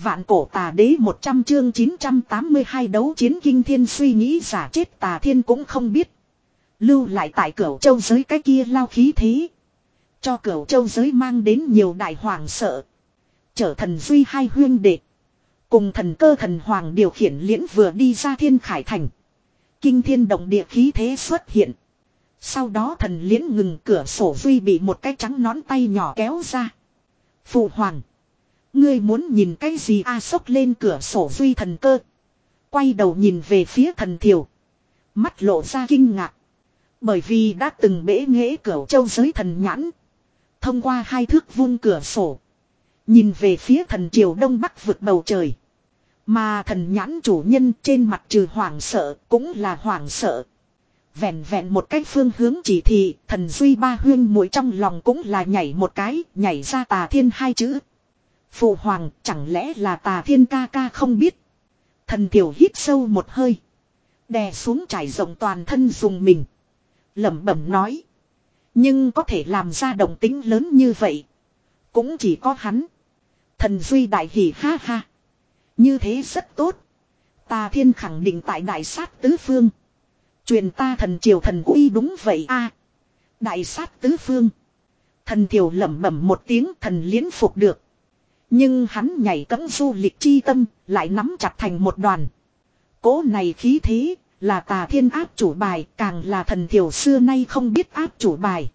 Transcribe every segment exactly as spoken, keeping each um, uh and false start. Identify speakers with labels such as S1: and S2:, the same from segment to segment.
S1: Vạn cổ tà đế một trăm chương chín trăm tám mươi hai đấu chiến kinh thiên suy nghĩ giả chết Tà Thiên cũng không biết. Lưu lại tại Cửu Châu giới cái kia lao khí thế. Cho Cửu Châu giới mang đến nhiều đại hoàng sợ. Trở thần duy hai huyên đệ. Cùng thần cơ thần hoàng điều khiển liễn vừa đi ra thiên khải thành. Kinh thiên động địa khí thế xuất hiện. Sau đó thần liễn ngừng, cửa sổ duy bị một cái trắng nón tay nhỏ kéo ra. Phụ hoàng. Ngươi muốn nhìn cái gì a? Sốc lên cửa sổ duy thần cơ. Quay đầu nhìn về phía thần thiều. Mắt lộ ra kinh ngạc. Bởi vì đã từng bể nghễ Cửu Châu giới thần nhãn. Thông qua hai thước vuông cửa sổ. Nhìn về phía thần triều đông bắc vực bầu trời. Mà thần nhãn chủ nhân trên mặt trừ hoảng sợ cũng là hoảng sợ. Vẹn vẹn một cách phương hướng chỉ thị, thần duy ba huyên muội trong lòng cũng là nhảy một cái, nhảy ra Tà Thiên hai chữ. Phụ hoàng, chẳng lẽ là Tà Thiên ca ca không biết. Thần tiểu hít sâu một hơi. Đè xuống trải rộng toàn thân dùng mình. Lẩm bẩm nói. Nhưng có thể làm ra động tính lớn như vậy. Cũng chỉ có hắn. Thần duy đại hỉ ha ha. Như thế rất tốt. Tà Thiên khẳng định tại đại sát tứ phương. Truyền ta thần triều thần uy đúng vậy a. Đại sát tứ phương. Thần triều lẩm bẩm một tiếng, thần liễn phục được. Nhưng hắn nhảy cẫng du lịch chi tâm, lại nắm chặt thành một đoàn. Cố này khí thế, là Tà Thiên áp chủ bài, càng là thần triều xưa nay không biết áp chủ bài.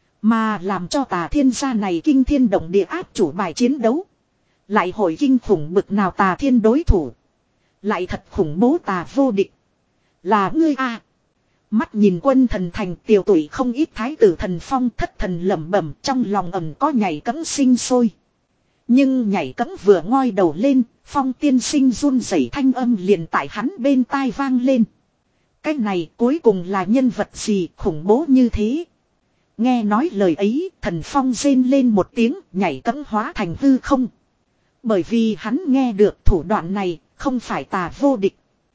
S1: Mà làm cho Tà Thiên gia này kinh thiên động địa áp chủ bài chiến đấu. Lại hội kinh khủng bực nào Tà Thiên đối thủ. Lại thật khủng bố tà vô địch. Là ngươi a. Mắt nhìn quân thần thành, tiểu tuổi không ít thái tử thần phong thất thần lẩm bẩm, trong lòng ẩn có nhảy cẫng sinh sôi. Nhưng nhảy cẫng vừa ngoi đầu lên, Phong tiên sinh run rẩy thanh âm liền tại hắn bên tai vang lên. Cái này cuối cùng là nhân vật gì khủng bố như thế? Nghe nói lời ấy, thần Phong rên lên một tiếng, nhảy cẫng hóa thành hư không. Bởi vì hắn nghe được thủ đoạn này, không phải tà vô địch.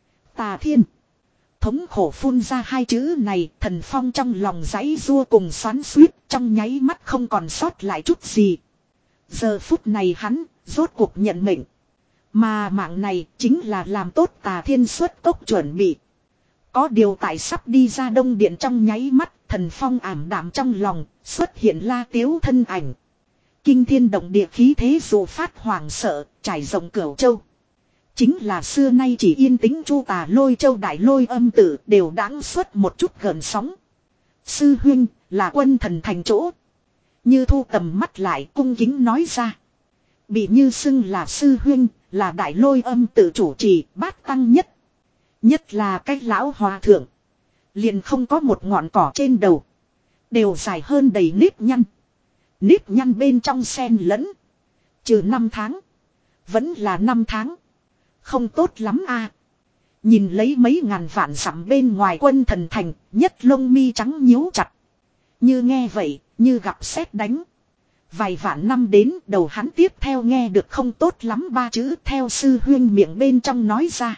S1: Tà Thiên. Thống khổ phun ra hai chữ này, thần Phong trong lòng giãy giụa cùng xoắn xuýt, trong nháy mắt không còn sót lại chút gì. Giờ phút này hắn, rốt cuộc nhận mệnh. Mà mạng này chính là làm tốt Tà Thiên xuất cốc chuẩn bị. Có điều tại sắp đi ra đông điện trong nháy mắt, thần Phong ảm đạm trong lòng, xuất hiện La Tiếu thân ảnh. Kinh thiên động địa khí thế dụ phát hoàng sợ, trải rộng Cửu Châu. Chính là xưa nay chỉ yên tĩnh Chu Tà Lôi Châu đại lôi âm tử đều đãng xuất một chút gợn sóng. Sư huynh là quân thần thành chỗ. Như thu tầm mắt lại cung kính nói ra. Bị như xưng là sư huynh, là đại lôi âm tự chủ trì bát tăng nhất. Nhất là cái lão hòa thượng. Liền không có một ngọn cỏ trên đầu. Đều dài hơn đầy nếp nhăn. Nếp nhăn bên trong xen lẫn. Trừ năm tháng. Vẫn là năm tháng. Không tốt lắm a. Nhìn lấy mấy ngàn vạn dặm bên ngoài quân thần thành, nhất lông mi trắng nhíu chặt. Như nghe vậy, như gặp sét đánh. Vài vạn năm đến đầu hắn tiếp theo nghe được không tốt lắm ba chữ theo sư huyên miệng bên trong nói ra.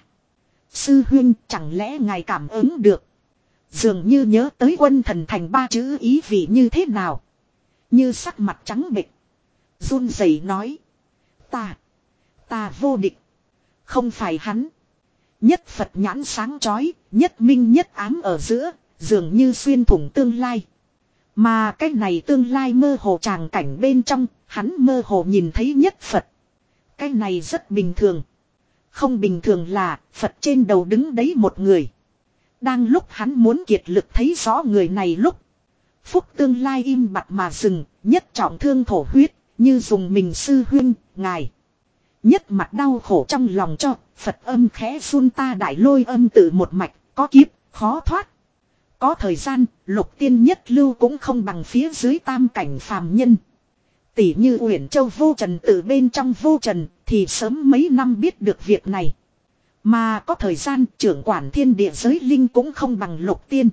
S1: Sư huyên chẳng lẽ ngài cảm ứng được. Dường như nhớ tới quân thần thành ba chữ ý vị như thế nào. Như sắc mặt trắng bệch. Run rẩy nói. Ta. Ta vô địch. Không phải hắn. Nhất Phật nhãn sáng chói, nhất minh nhất ám ở giữa, dường như xuyên thủng tương lai. Mà cái này tương lai mơ hồ tràng cảnh bên trong, hắn mơ hồ nhìn thấy nhất Phật. Cái này rất bình thường. Không bình thường là, Phật trên đầu đứng đấy một người. Đang lúc hắn muốn kiệt lực thấy rõ người này lúc. Phúc tương lai im bặt mà dừng, nhất trọng thương thổ huyết, như dùng mình sư huynh, ngài. Nhất mặt đau khổ trong lòng cho, Phật âm khẽ run ta đại lôi âm tự một mạch, có kiếp, khó thoát. Có thời gian, lục tiên nhất lưu cũng không bằng phía dưới tam cảnh phàm nhân. Tỷ như Uyển Châu vô trần từ bên trong vô trần, thì sớm mấy năm biết được việc này. Mà có thời gian trưởng quản thiên địa giới linh cũng không bằng lục tiên.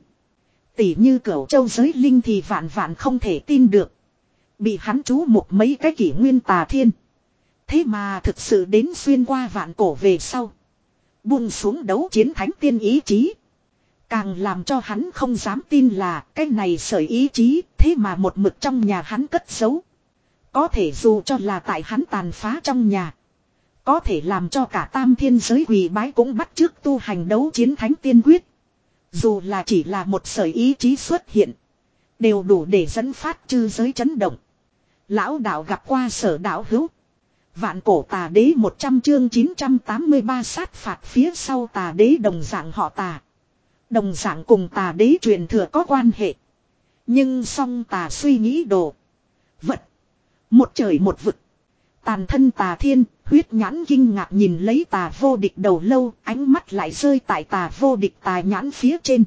S1: Tỷ như Cửu Châu giới linh thì vạn vạn không thể tin được. Bị hắn chú mục mấy cái kỷ nguyên Tà Thiên. Thế mà thực sự đến xuyên qua vạn cổ về sau. Buông xuống đấu chiến thánh tiên ý chí. Càng làm cho hắn không dám tin là cái này sợi ý chí thế mà một mực trong nhà hắn cất giấu. Có thể dù cho là tại hắn tàn phá trong nhà. Có thể làm cho cả tam thiên giới quỳ bái cũng bắt chước tu hành đấu chiến thánh tiên quyết. Dù là chỉ là một sợi ý chí xuất hiện. Đều đủ để dẫn phát chư giới chấn động. Lão đạo gặp qua Sở đạo hữu. Vạn cổ tà đế một trăm chương chín trăm tám mươi ba sát phạt phía sau tà đế đồng dạng họ tà. Đồng dạng cùng tà đế truyền thừa có quan hệ. Nhưng song tà suy nghĩ đồ. Vật. Một trời một vực. Tàn thân tà thiên, huyết nhãn kinh ngạc nhìn lấy tà vô địch đầu lâu, ánh mắt lại rơi tại tà vô địch tà nhãn phía trên.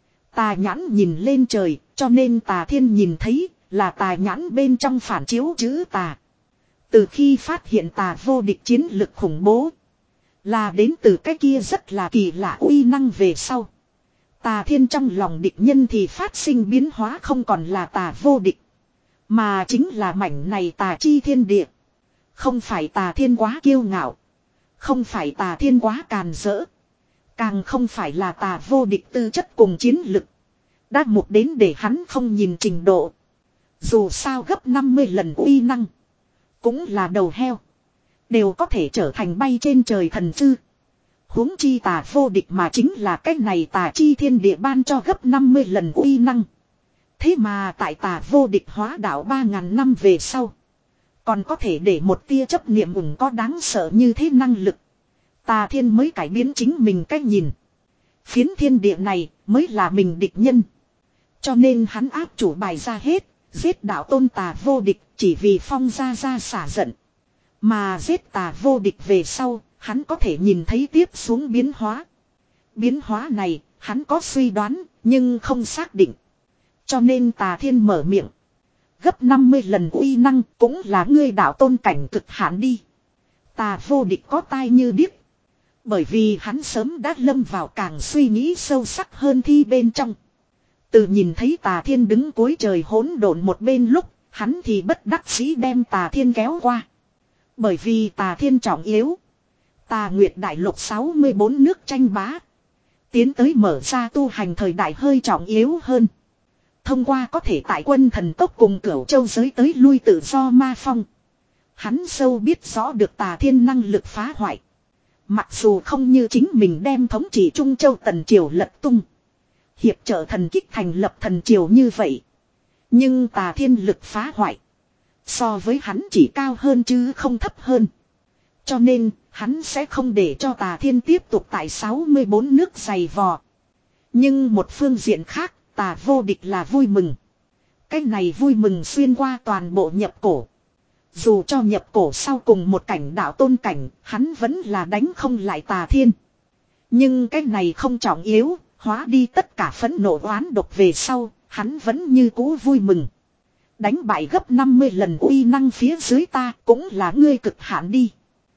S1: Tà nhãn nhìn lên trời, cho nên tà thiên nhìn thấy, là tà nhãn bên trong phản chiếu chữ tà. Từ khi phát hiện tà vô địch chiến lực khủng bố, là đến từ cái kia rất là kỳ lạ uy năng về sau. Tà thiên trong lòng địch nhân thì phát sinh biến hóa, không còn là tà vô địch, mà chính là mảnh này tà chi thiên địa. Không phải tà thiên quá kiêu ngạo, không phải tà thiên quá càn rỡ, càng không phải là tà vô địch tư chất cùng chiến lực đã mục đến để hắn không nhìn trình độ. Dù sao gấp năm mươi lần uy năng cũng là đầu heo, đều có thể trở thành bay trên trời thần sư. Huống chi tà vô địch mà chính là cái này tà chi thiên địa ban cho gấp năm mươi lần uy năng. Thế mà tại tà vô địch hóa đạo ba ngàn năm về sau, còn có thể để một tia chấp niệm ủng có đáng sợ như thế năng lực. Tà thiên mới cải biến chính mình cách nhìn. Phiến thiên địa này mới là mình địch nhân. Cho nên hắn áp chủ bài ra hết, giết đạo tôn tà vô địch chỉ vì phong ra ra xả giận. Mà giết tà vô địch về sau, hắn có thể nhìn thấy tiếp xuống biến hóa. Biến hóa này, hắn có suy đoán, nhưng không xác định. Cho nên tà thiên mở miệng. Gấp năm mươi lần uy năng cũng là ngươi đạo tôn cảnh cực hạn đi. Tà vô địch có tai như điếc. Bởi vì hắn sớm đã lâm vào càng suy nghĩ sâu sắc hơn thi bên trong. Từ nhìn thấy tà thiên đứng cuối trời hỗn độn một bên lúc, hắn thì bất đắc dĩ đem tà thiên kéo qua. Bởi vì tà thiên trọng yếu. Tà Nguyệt đại lục sáu mươi bốn nước tranh bá. Tiến tới mở ra tu hành thời đại hơi trọng yếu hơn. Thông qua có thể tại quân thần tốc cùng cửu châu giới tới lui tự do ma phong. Hắn sâu biết rõ được tà thiên năng lực phá hoại. Mặc dù không như chính mình đem thống trị Trung Châu Tần Triều lật tung. Hiệp trợ thần kích thành lập thần triều như vậy. Nhưng tà thiên lực phá hoại. So với hắn chỉ cao hơn chứ không thấp hơn. Cho nên hắn sẽ không để cho tà thiên tiếp tục tại sáu mươi bốn nước giày vò. Nhưng một phương diện khác, tà vô địch là vui mừng. Cái này vui mừng xuyên qua toàn bộ nhập cổ. Dù cho nhập cổ sau cùng một cảnh đạo tôn cảnh, hắn vẫn là đánh không lại tà thiên. Nhưng cái này không trọng yếu, hóa đi tất cả phẫn nộ oán độc về sau, hắn vẫn như cũ vui mừng. Đánh bại gấp năm mươi lần uy năng phía dưới ta cũng là ngươi cực hạn đi.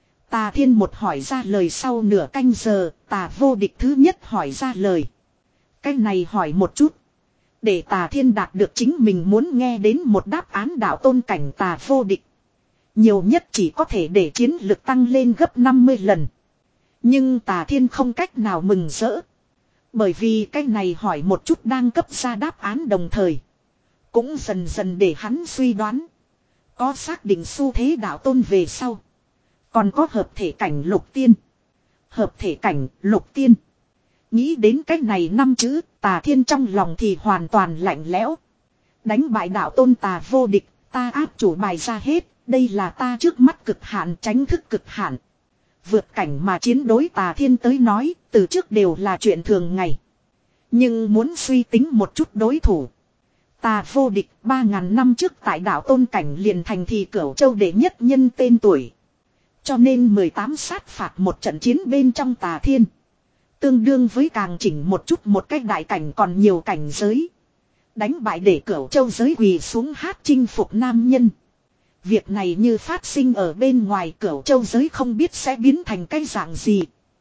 S1: Tà thiên một hỏi ra lời sau nửa canh giờ, tà vô địch thứ nhất hỏi ra lời. Cái này hỏi một chút. Để tà thiên đạt được chính mình muốn nghe đến một đáp án đạo tôn cảnh tà vô địch. Nhiều nhất chỉ có thể để chiến lực tăng lên gấp năm mươi lần. Nhưng tà thiên không cách nào mừng rỡ. Bởi vì cái này hỏi một chút đang cấp ra đáp án đồng thời. Cũng dần dần để hắn suy đoán. Có xác định xu thế đạo tôn về sau. Còn có hợp thể cảnh lục tiên. Hợp thể cảnh lục tiên. Nghĩ đến cách này năm chữ, tà thiên trong lòng thì hoàn toàn lạnh lẽo. Đánh bại đạo tôn tà vô địch, ta áp chủ bài ra hết, đây là ta trước mắt cực hạn, tránh thức cực hạn. Vượt cảnh mà chiến đối tà thiên tới nói, từ trước đều là chuyện thường ngày. Nhưng muốn suy tính một chút đối thủ. Tà vô địch ba ngàn năm trước tại đạo tôn cảnh liền thành thì cửu châu đệ nhất nhân tên tuổi. Cho nên mười tám sát phạt một trận chiến bên trong tà thiên. Tương đương với càng chỉnh một chút một cách đại cảnh còn nhiều cảnh giới. Đánh bại để cửu châu giới quỳ xuống hát chinh phục nam nhân. Việc này như phát sinh ở bên ngoài cửu châu giới không biết sẽ biến thành cái dạng gì.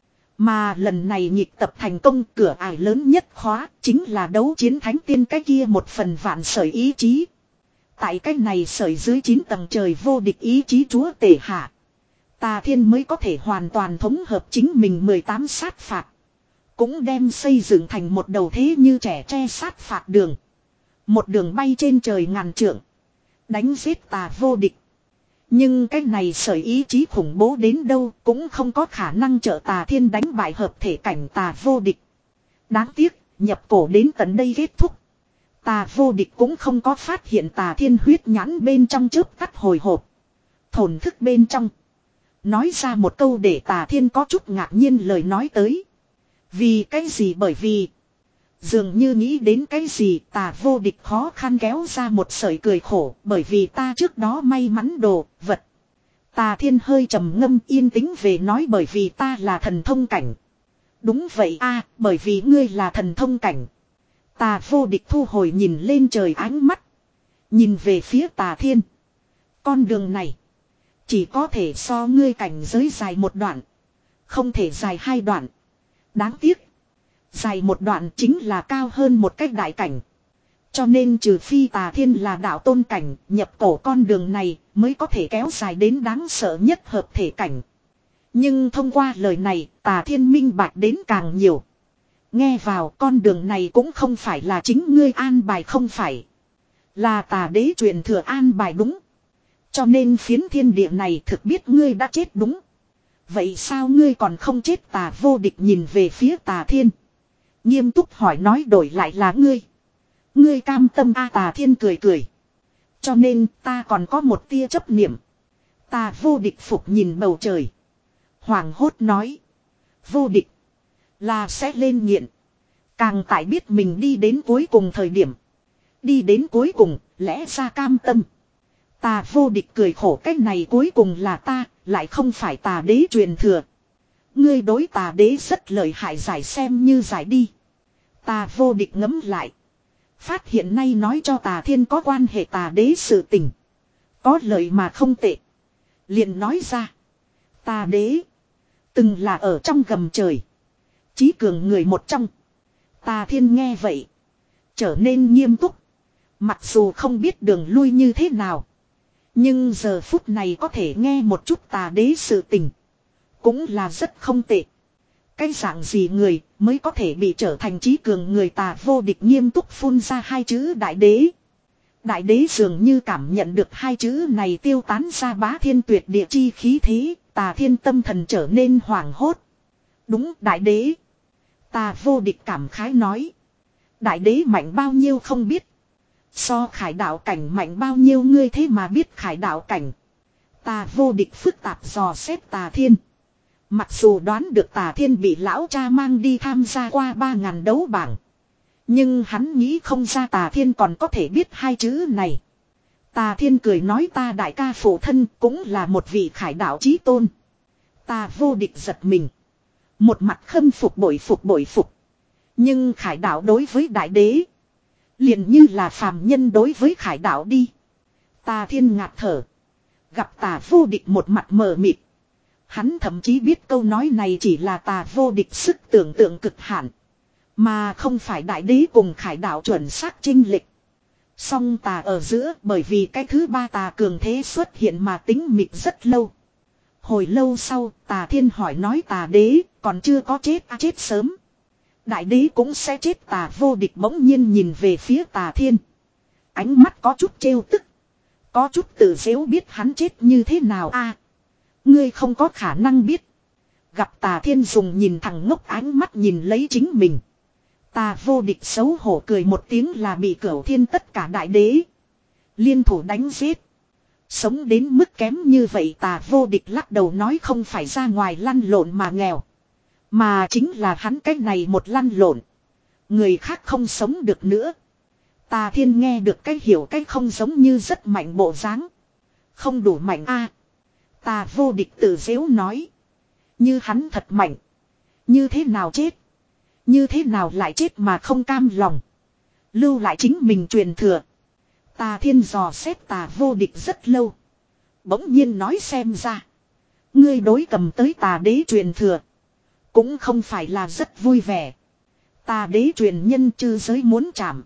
S1: Mà lần này nhịp tập thành công cửa ải lớn nhất khóa chính là đấu chiến thánh tiên cái kia một phần vạn sợi ý chí. Tại cái này sợi dưới chín tầng trời vô địch ý chí chúa tể hạ. Tà thiên mới có thể hoàn toàn thống hợp chính mình mười tám sát phạt. Cũng đem xây dựng thành một đầu thế như trẻ tre sát phạt đường. Một đường bay trên trời ngàn trượng. Đánh giết tà vô địch. Nhưng cái này sợi ý chí khủng bố đến đâu cũng không có khả năng trợ Tà Thiên đánh bại hợp thể cảnh Tà Vô Địch. Đáng tiếc, nhập cổ đến tận đây kết thúc. Tà Vô Địch cũng không có phát hiện Tà Thiên huyết nhãn bên trong chớp tắt hồi hộp. Thổn thức bên trong. Nói ra một câu để Tà Thiên có chút ngạc nhiên lời nói tới. Vì cái gì? Bởi vì dường như nghĩ đến cái gì, Tà Vô Địch khó khăn kéo ra một sợi cười khổ, bởi vì ta trước đó may mắn đồ vật. Tà Thiên hơi trầm ngâm yên tĩnh về nói bởi vì ta là thần thông cảnh. Đúng vậy a, bởi vì ngươi là thần thông cảnh. Tà Vô Địch thu hồi nhìn lên trời ánh mắt. Nhìn về phía Tà Thiên. Con đường này chỉ có thể so ngươi cảnh giới dài một đoạn. Không thể dài hai đoạn. Đáng tiếc. Dài một đoạn chính là cao hơn một cách đại cảnh. Cho nên trừ phi Tà Thiên là đạo tôn cảnh, nhập cổ con đường này mới có thể kéo dài đến đáng sợ nhất hợp thể cảnh. Nhưng thông qua lời này, Tà Thiên minh bạch đến càng nhiều. Nghe vào con đường này cũng không phải là chính ngươi an bài không phải. Là Tà Đế truyền thừa an bài đúng. Cho nên phiến thiên địa này thực biết ngươi đã chết đúng. Vậy sao ngươi còn không chết? Tà Vô Địch nhìn về phía Tà Thiên. Nghiêm túc hỏi nói đổi lại là ngươi. Ngươi cam tâm a? Tà Thiên cười cười. Cho nên ta còn có một tia chấp niệm. Tà Vô Địch phục nhìn bầu trời. Hoàng hốt nói. Vô địch. Là sẽ lên nghiện. Càng tại biết mình đi đến cuối cùng thời điểm. Đi đến cuối cùng lẽ ra cam tâm. Tà Vô Địch cười khổ cái này cuối cùng là ta. Lại không phải Tà Đế truyền thừa. Ngươi đối Tà Đế rất lợi hại giải xem như giải đi. Tà Vô Địch ngẫm lại. Phát hiện nay nói cho Tà Thiên có quan hệ Tà Đế sự tình. Có lợi mà không tệ. Liền nói ra. Tà Đế. Từng là ở trong gầm trời. Chí cường người một trong. Tà Thiên nghe vậy. Trở nên nghiêm túc. Mặc dù không biết đường lui như thế nào. Nhưng giờ phút này có thể nghe một chút Tà Đế sự tình. Cũng là rất không tệ. Cái dạng gì người mới có thể bị trở thành chí cường người? Tà Vô Địch nghiêm túc phun ra hai chữ Đại Đế. Đại Đế dường như cảm nhận được hai chữ này tiêu tán ra bá thiên tuyệt địa chi khí thế. Tà Thiên tâm thần trở nên hoảng hốt. Đúng Đại Đế. Tà Vô Địch cảm khái nói. Đại Đế mạnh bao nhiêu không biết. So Khải đạo cảnh mạnh bao nhiêu ngươi thế mà biết Khải đạo cảnh. Tà Vô Địch phức tạp dò xét Tà Thiên. Mặc dù đoán được Tà Thiên bị lão cha mang đi tham gia qua ba ngàn đấu bảng. Nhưng hắn nghĩ không ra Tà Thiên còn có thể biết hai chữ này. Tà Thiên cười nói ta đại ca phụ thân cũng là một vị Khải đạo chí tôn. Tà Vô Địch giật mình. Một mặt khâm phục bội phục bội phục. Nhưng Khải đạo đối với Đại Đế. Liền như là phàm nhân đối với Khải đạo đi. Tà Thiên ngạt thở. Gặp Tà Vô Địch một mặt mờ mịt. Hắn thậm chí biết câu nói này chỉ là Tà Vô Địch sức tưởng tượng cực hạn. Mà không phải Đại Đế cùng Khải đạo chuẩn xác chênh lệch. Song tà ở giữa bởi vì cái thứ ba tà cường thế xuất hiện mà tính mịt rất lâu. Hồi lâu sau Tà Thiên hỏi nói Tà Đế còn chưa có chết à, chết sớm. Đại Đế cũng sẽ chết. Tà Vô Địch bỗng nhiên nhìn về phía Tà Thiên. Ánh mắt có chút trêu tức. Có chút tự dễu biết hắn chết như thế nào a? À, ngươi không có khả năng biết. Gặp Tà Thiên dùng nhìn thẳng ngốc ánh mắt nhìn lấy chính mình. Tà Vô Địch xấu hổ cười một tiếng là bị Cửu Thiên tất cả Đại Đế liên thủ đánh giết. Sống đến mức kém như vậy Tà Vô Địch lắc đầu nói không phải ra ngoài lăn lộn mà nghèo. Mà chính là hắn cách này một lăn lộn. Người khác không sống được nữa. Tà Thiên nghe được cái hiểu cái không giống như rất mạnh bộ dáng. Không đủ mạnh a. À, Tà Vô Địch tự giễu nói. Như hắn thật mạnh. Như thế nào chết? Như thế nào lại chết mà không cam lòng. Lưu lại chính mình truyền thừa. Tà Thiên dò xét Tà Vô Địch rất lâu. Bỗng nhiên nói xem ra. Ngươi đối cầm tới Tà Đế truyền thừa. Cũng không phải là rất vui vẻ. Tà Đế truyền nhân chư giới muốn chạm.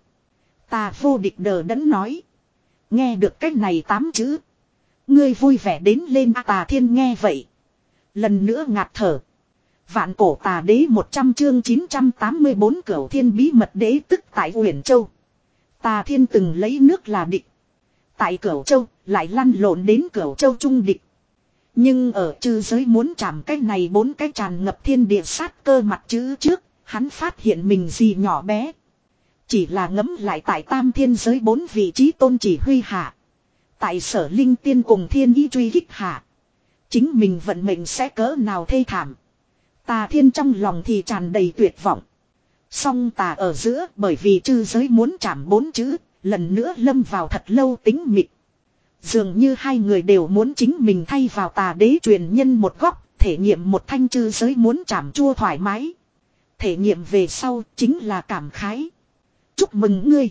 S1: Tà Vô Địch đờ đẫn nói. Nghe được cách này tám chữ. Ngươi vui vẻ đến lên. Tà Thiên nghe vậy. Lần nữa ngạt thở. Vạn cổ Tà Đế một trăm chương chín trăm tám mươi bốn Cửu Thiên bí mật đế tức tại Uyển Châu. Tà Thiên từng lấy nước là địch. Tại Cửu Châu lại lăn lộn đến Cửu Châu trung địch. Nhưng ở chư giới muốn chạm cái này bốn cái tràn ngập thiên địa sát cơ mặt chữ trước, hắn phát hiện mình gì nhỏ bé. Chỉ là ngấm lại tại tam thiên giới bốn vị trí tôn chỉ huy hạ. Tại Sở Linh Tiên cùng thiên ý truy kích hạ. Chính mình vận mệnh sẽ cỡ nào thê thảm. Tà Thiên trong lòng thì tràn đầy tuyệt vọng. Song tà ở giữa bởi vì chư giới muốn chạm bốn chữ, lần nữa lâm vào thật lâu tính mịt. Dường như hai người đều muốn chính mình thay vào tà đế truyền nhân một góc, thể nghiệm một thanh chư giới muốn chạm chua thoải mái. Thể nghiệm về sau chính là cảm khái. Chúc mừng ngươi.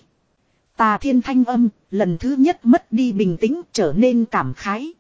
S1: Tà Thiên thanh âm, lần thứ nhất mất đi bình tĩnh trở nên cảm khái.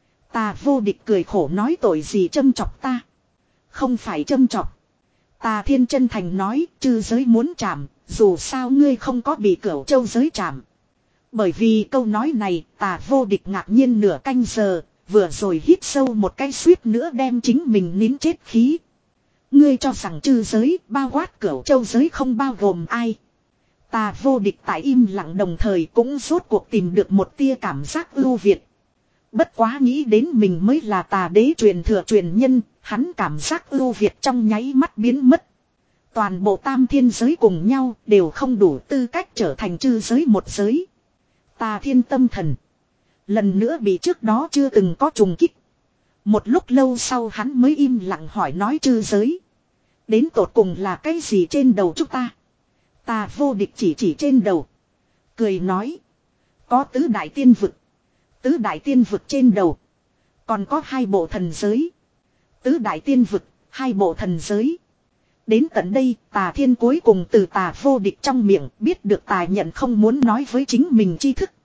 S1: Tà Vô Địch cười khổ nói tội gì châm chọc ta. Không phải châm chọc. Tà Thiên chân thành nói, chư giới muốn chạm, dù sao ngươi không có bị Cửu Châu giới chạm. Bởi vì câu nói này, Tà Vô Địch ngạc nhiên nửa canh giờ, vừa rồi hít sâu một cái suýt nữa đem chính mình nín chết khí. Ngươi cho rằng chư giới, bao quát Cửu Châu giới không bao gồm ai. Tà Vô Địch tại im lặng đồng thời cũng rốt cuộc tìm được một tia cảm giác ưu việt. Bất quá nghĩ đến mình mới là tà đế truyền thừa truyền nhân, hắn cảm giác ưu việt trong nháy mắt biến mất. Toàn bộ tam thiên giới cùng nhau đều không đủ tư cách trở thành chư giới một giới. Tà Thiên tâm thần. Lần nữa bị trước đó chưa từng có trùng kích. Một lúc lâu sau hắn mới im lặng hỏi nói chư giới. Đến tột cùng là cái gì trên đầu chúng ta? Tà Vô Địch chỉ chỉ trên đầu. Cười nói. Có tứ đại tiên vực. Tứ đại tiên vực trên đầu. Còn có hai bộ thần giới. Tứ đại tiên vực, hai bộ thần giới. Đến tận đây, Tà Thiên cuối cùng từ Tà Vô Địch trong miệng biết được Tà Nhận không muốn nói với chính mình tri thức.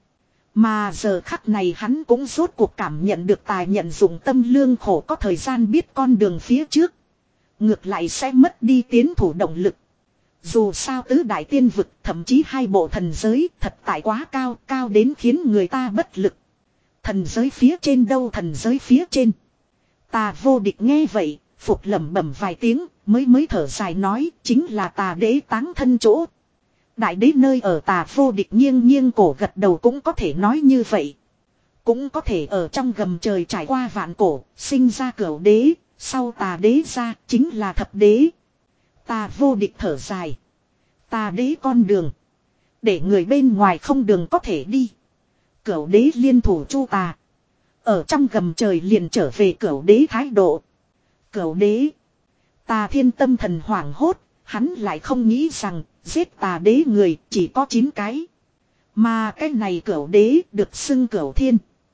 S1: Mà giờ khắc này hắn cũng rốt cuộc cảm nhận được Tà Nhận dùng tâm lương khổ có thời gian biết con đường phía trước. Ngược lại sẽ mất đi tiến thủ động lực. Dù sao tứ đại tiên vực, thậm chí hai bộ thần giới thật tại quá cao, cao đến khiến người ta bất lực. Thần giới phía trên đâu thần giới phía trên. Tà Vô Địch nghe vậy, phục lẩm bẩm vài tiếng, mới mới thở dài nói, chính là tà đế táng thân chỗ. Đại đế nơi ở Tà Vô Địch nghiêng nghiêng cổ gật đầu cũng có thể nói như vậy. Cũng có thể ở trong gầm trời trải qua vạn cổ, sinh ra cửu đế, sau tà đế ra chính là thập đế. Tà Vô Địch thở dài. Tà đế con đường. Để người bên ngoài không đường có thể đi. Cửu đế liên thủ chu tà. Ở trong gầm trời liền trở về cửu đế thái độ. Cửu đế. Tà Thiên tâm thần hoảng hốt. Hắn lại không nghĩ rằng giết tà đế người chỉ có chín cái. Mà cái này cửu đế được xưng cửu thiên.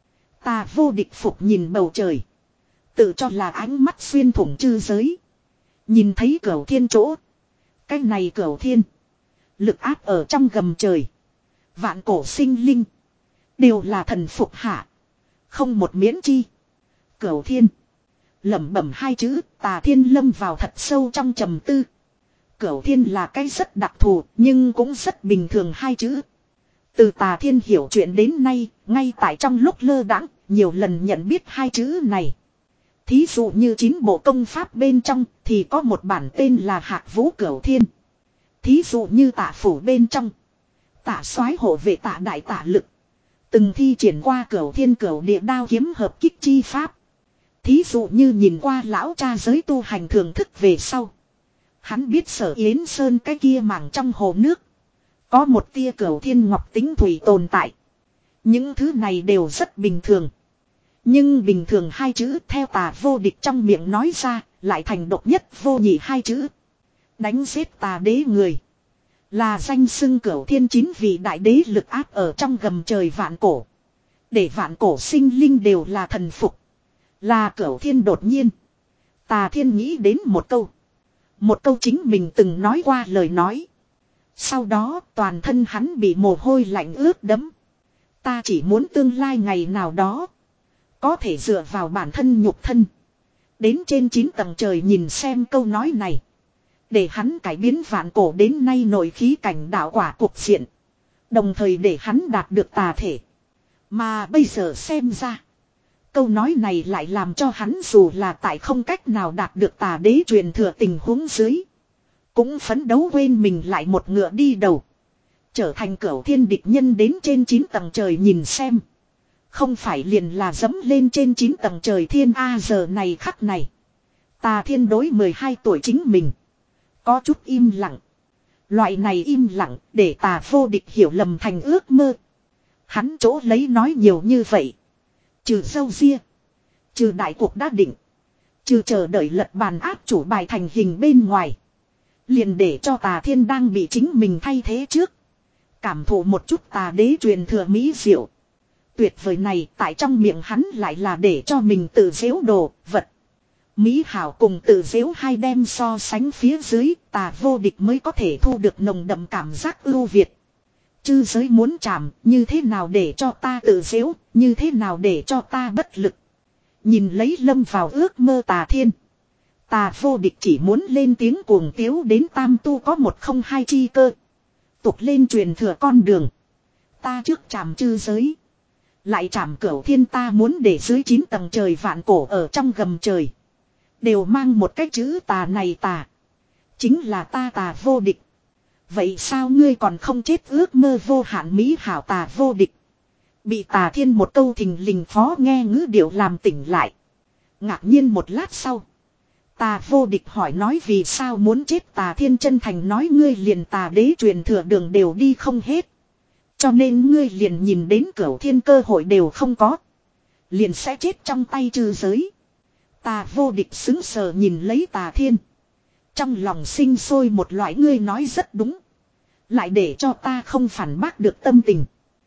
S1: Tà Vô Địch phục nhìn bầu trời. Tự cho là ánh mắt xuyên thủng chư giới. Nhìn thấy cửu thiên chỗ. Cái này cửu thiên. Lực áp ở trong gầm trời. Vạn cổ sinh linh. Đều là thần phục hạ. Không một miễn chi. Cửu thiên. Lẩm bẩm hai chữ, Tà Thiên lâm vào thật sâu trong trầm tư. Cửu thiên là cái rất đặc thù, nhưng cũng rất bình thường hai chữ. Từ Tà Thiên hiểu chuyện đến nay, ngay tại trong lúc lơ đãng, nhiều lần nhận biết hai chữ này. Thí dụ như chín bộ công pháp bên trong, thì có một bản tên là Hạc Vũ Cửu Thiên. Thí dụ như Tạ Phủ bên trong, Tạ Soái hộ vệ Tạ Đại Tạ Lực. Từng thi triển qua Cửu Thiên Cửu Địa đao kiếm hợp kích chi pháp. Thí dụ như nhìn qua lão cha giới tu hành thường thức về sau. Hắn biết Sở Yến Sơn cái kia mảng trong hồ nước. Có một tia Cửu Thiên Ngọc tính thủy tồn tại. Những thứ này đều rất bình thường. Nhưng bình thường hai chữ theo Tà Vô Địch trong miệng nói ra, lại thành độc nhất vô nhị hai chữ. Đánh giết tà đế người. Là danh xưng Cửu Thiên chín vị đại đế lực áp ở trong gầm trời vạn cổ. Để vạn cổ sinh linh đều là thần phục. Là Cửu Thiên đột nhiên. Tà Thiên nghĩ đến một câu. Một câu chính mình từng nói qua lời nói. Sau đó toàn thân hắn bị mồ hôi lạnh ướt đẫm. Ta chỉ muốn tương lai ngày nào đó. Có thể dựa vào bản thân nhục thân. Đến trên chín tầng trời nhìn xem câu nói này. Để hắn cải biến vạn cổ đến nay nội khí cảnh đạo quả cục diện. Đồng thời để hắn đạt được tà thể. Mà bây giờ xem ra. Câu nói này lại làm cho hắn dù là tại không cách nào đạt được tà đế truyền thừa tình huống dưới. Cũng phấn đấu quên mình lại một ngựa đi đầu. Trở thành Cửu Thiên địch nhân đến trên chín tầng trời nhìn xem. Không phải liền là dẫm lên trên chín tầng trời thiên A giờ này khắc này. Tà Thiên đối mười hai tuổi chính mình. Có chút im lặng. Loại này im lặng để Tà Vô Địch hiểu lầm thành ước mơ. Hắn chỗ lấy nói nhiều như vậy. Trừ dâu ria. Trừ đại cuộc đã định. Trừ chờ đợi lật bàn áp chủ bài thành hình bên ngoài. Liền để cho Tà Thiên đang bị chính mình thay thế trước. Cảm thụ một chút tà đế truyền thừa mỹ diệu. Tuyệt vời này tại trong miệng hắn lại là để cho mình tự dễu đồ, vật. Mỹ hảo cùng tự dễu hai đem so sánh phía dưới, Tà Vô Địch mới có thể thu được nồng đậm cảm giác ưu việt. Chư giới muốn chạm, như thế nào để cho ta tự dễu, như thế nào để cho ta bất lực. Nhìn lấy lâm vào ước mơ Tà Thiên. Tà Vô Địch chỉ muốn lên tiếng cuồng tiếu đến tam tu có một không hai chi cơ. Tục lên truyền thừa con đường. Ta trước chạm chư giới. Lại chạm cửu thiên ta muốn để dưới chín tầng trời vạn cổ ở trong gầm trời. Đều mang một cái chữ tà này tà. Chính là ta Tà Vô Địch. Vậy sao ngươi còn không chết ước mơ vô hạn mỹ hảo Tà Vô Địch. Bị Tà Thiên một câu thình lình phó nghe ngữ điệu làm tỉnh lại. Ngạc nhiên một lát sau. Tà Vô Địch hỏi nói vì sao muốn chết Tà Thiên chân thành nói ngươi liền tà đế truyền thừa đường đều đi không hết. Cho nên ngươi liền nhìn đến cửu thiên cơ hội đều không có. Liền sẽ chết trong tay chư giới. Tà Vô Địch xứng sờ nhìn lấy Tà Thiên. Trong lòng sinh sôi một loại ngươi nói rất đúng. Lại để cho ta không phản bác được tâm tình.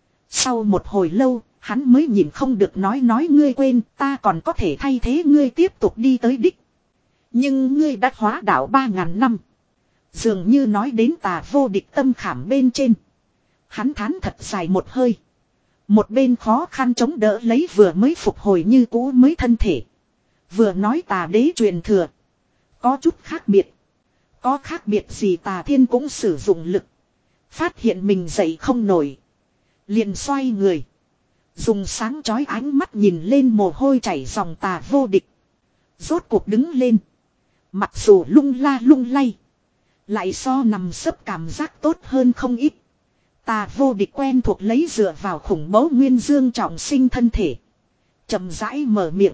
S1: Sau một hồi lâu, hắn mới nhìn không được nói nói ngươi quên ta còn có thể thay thế ngươi tiếp tục đi tới đích. Nhưng ngươi đã hóa đạo ba ngàn năm. Dường như nói đến Tà Vô Địch tâm khảm bên trên. Hắn thán thật dài một hơi. Một bên khó khăn chống đỡ lấy vừa mới phục hồi như cũ mới thân thể. Vừa nói tà đế truyền thừa. Có chút khác biệt. Có khác biệt gì Tà Thiên cũng sử dụng lực. Phát hiện mình dậy không nổi. Liền xoay người. Dùng sáng chói ánh mắt nhìn lên mồ hôi chảy dòng Tà Vô Địch. Rốt cuộc đứng lên. Mặc dù lung la lung lay. Lại so nằm sấp cảm giác tốt hơn không ít. Tà Vô Địch quen thuộc lấy dựa vào khủng bố nguyên dương trọng sinh thân thể. Chậm rãi mở miệng.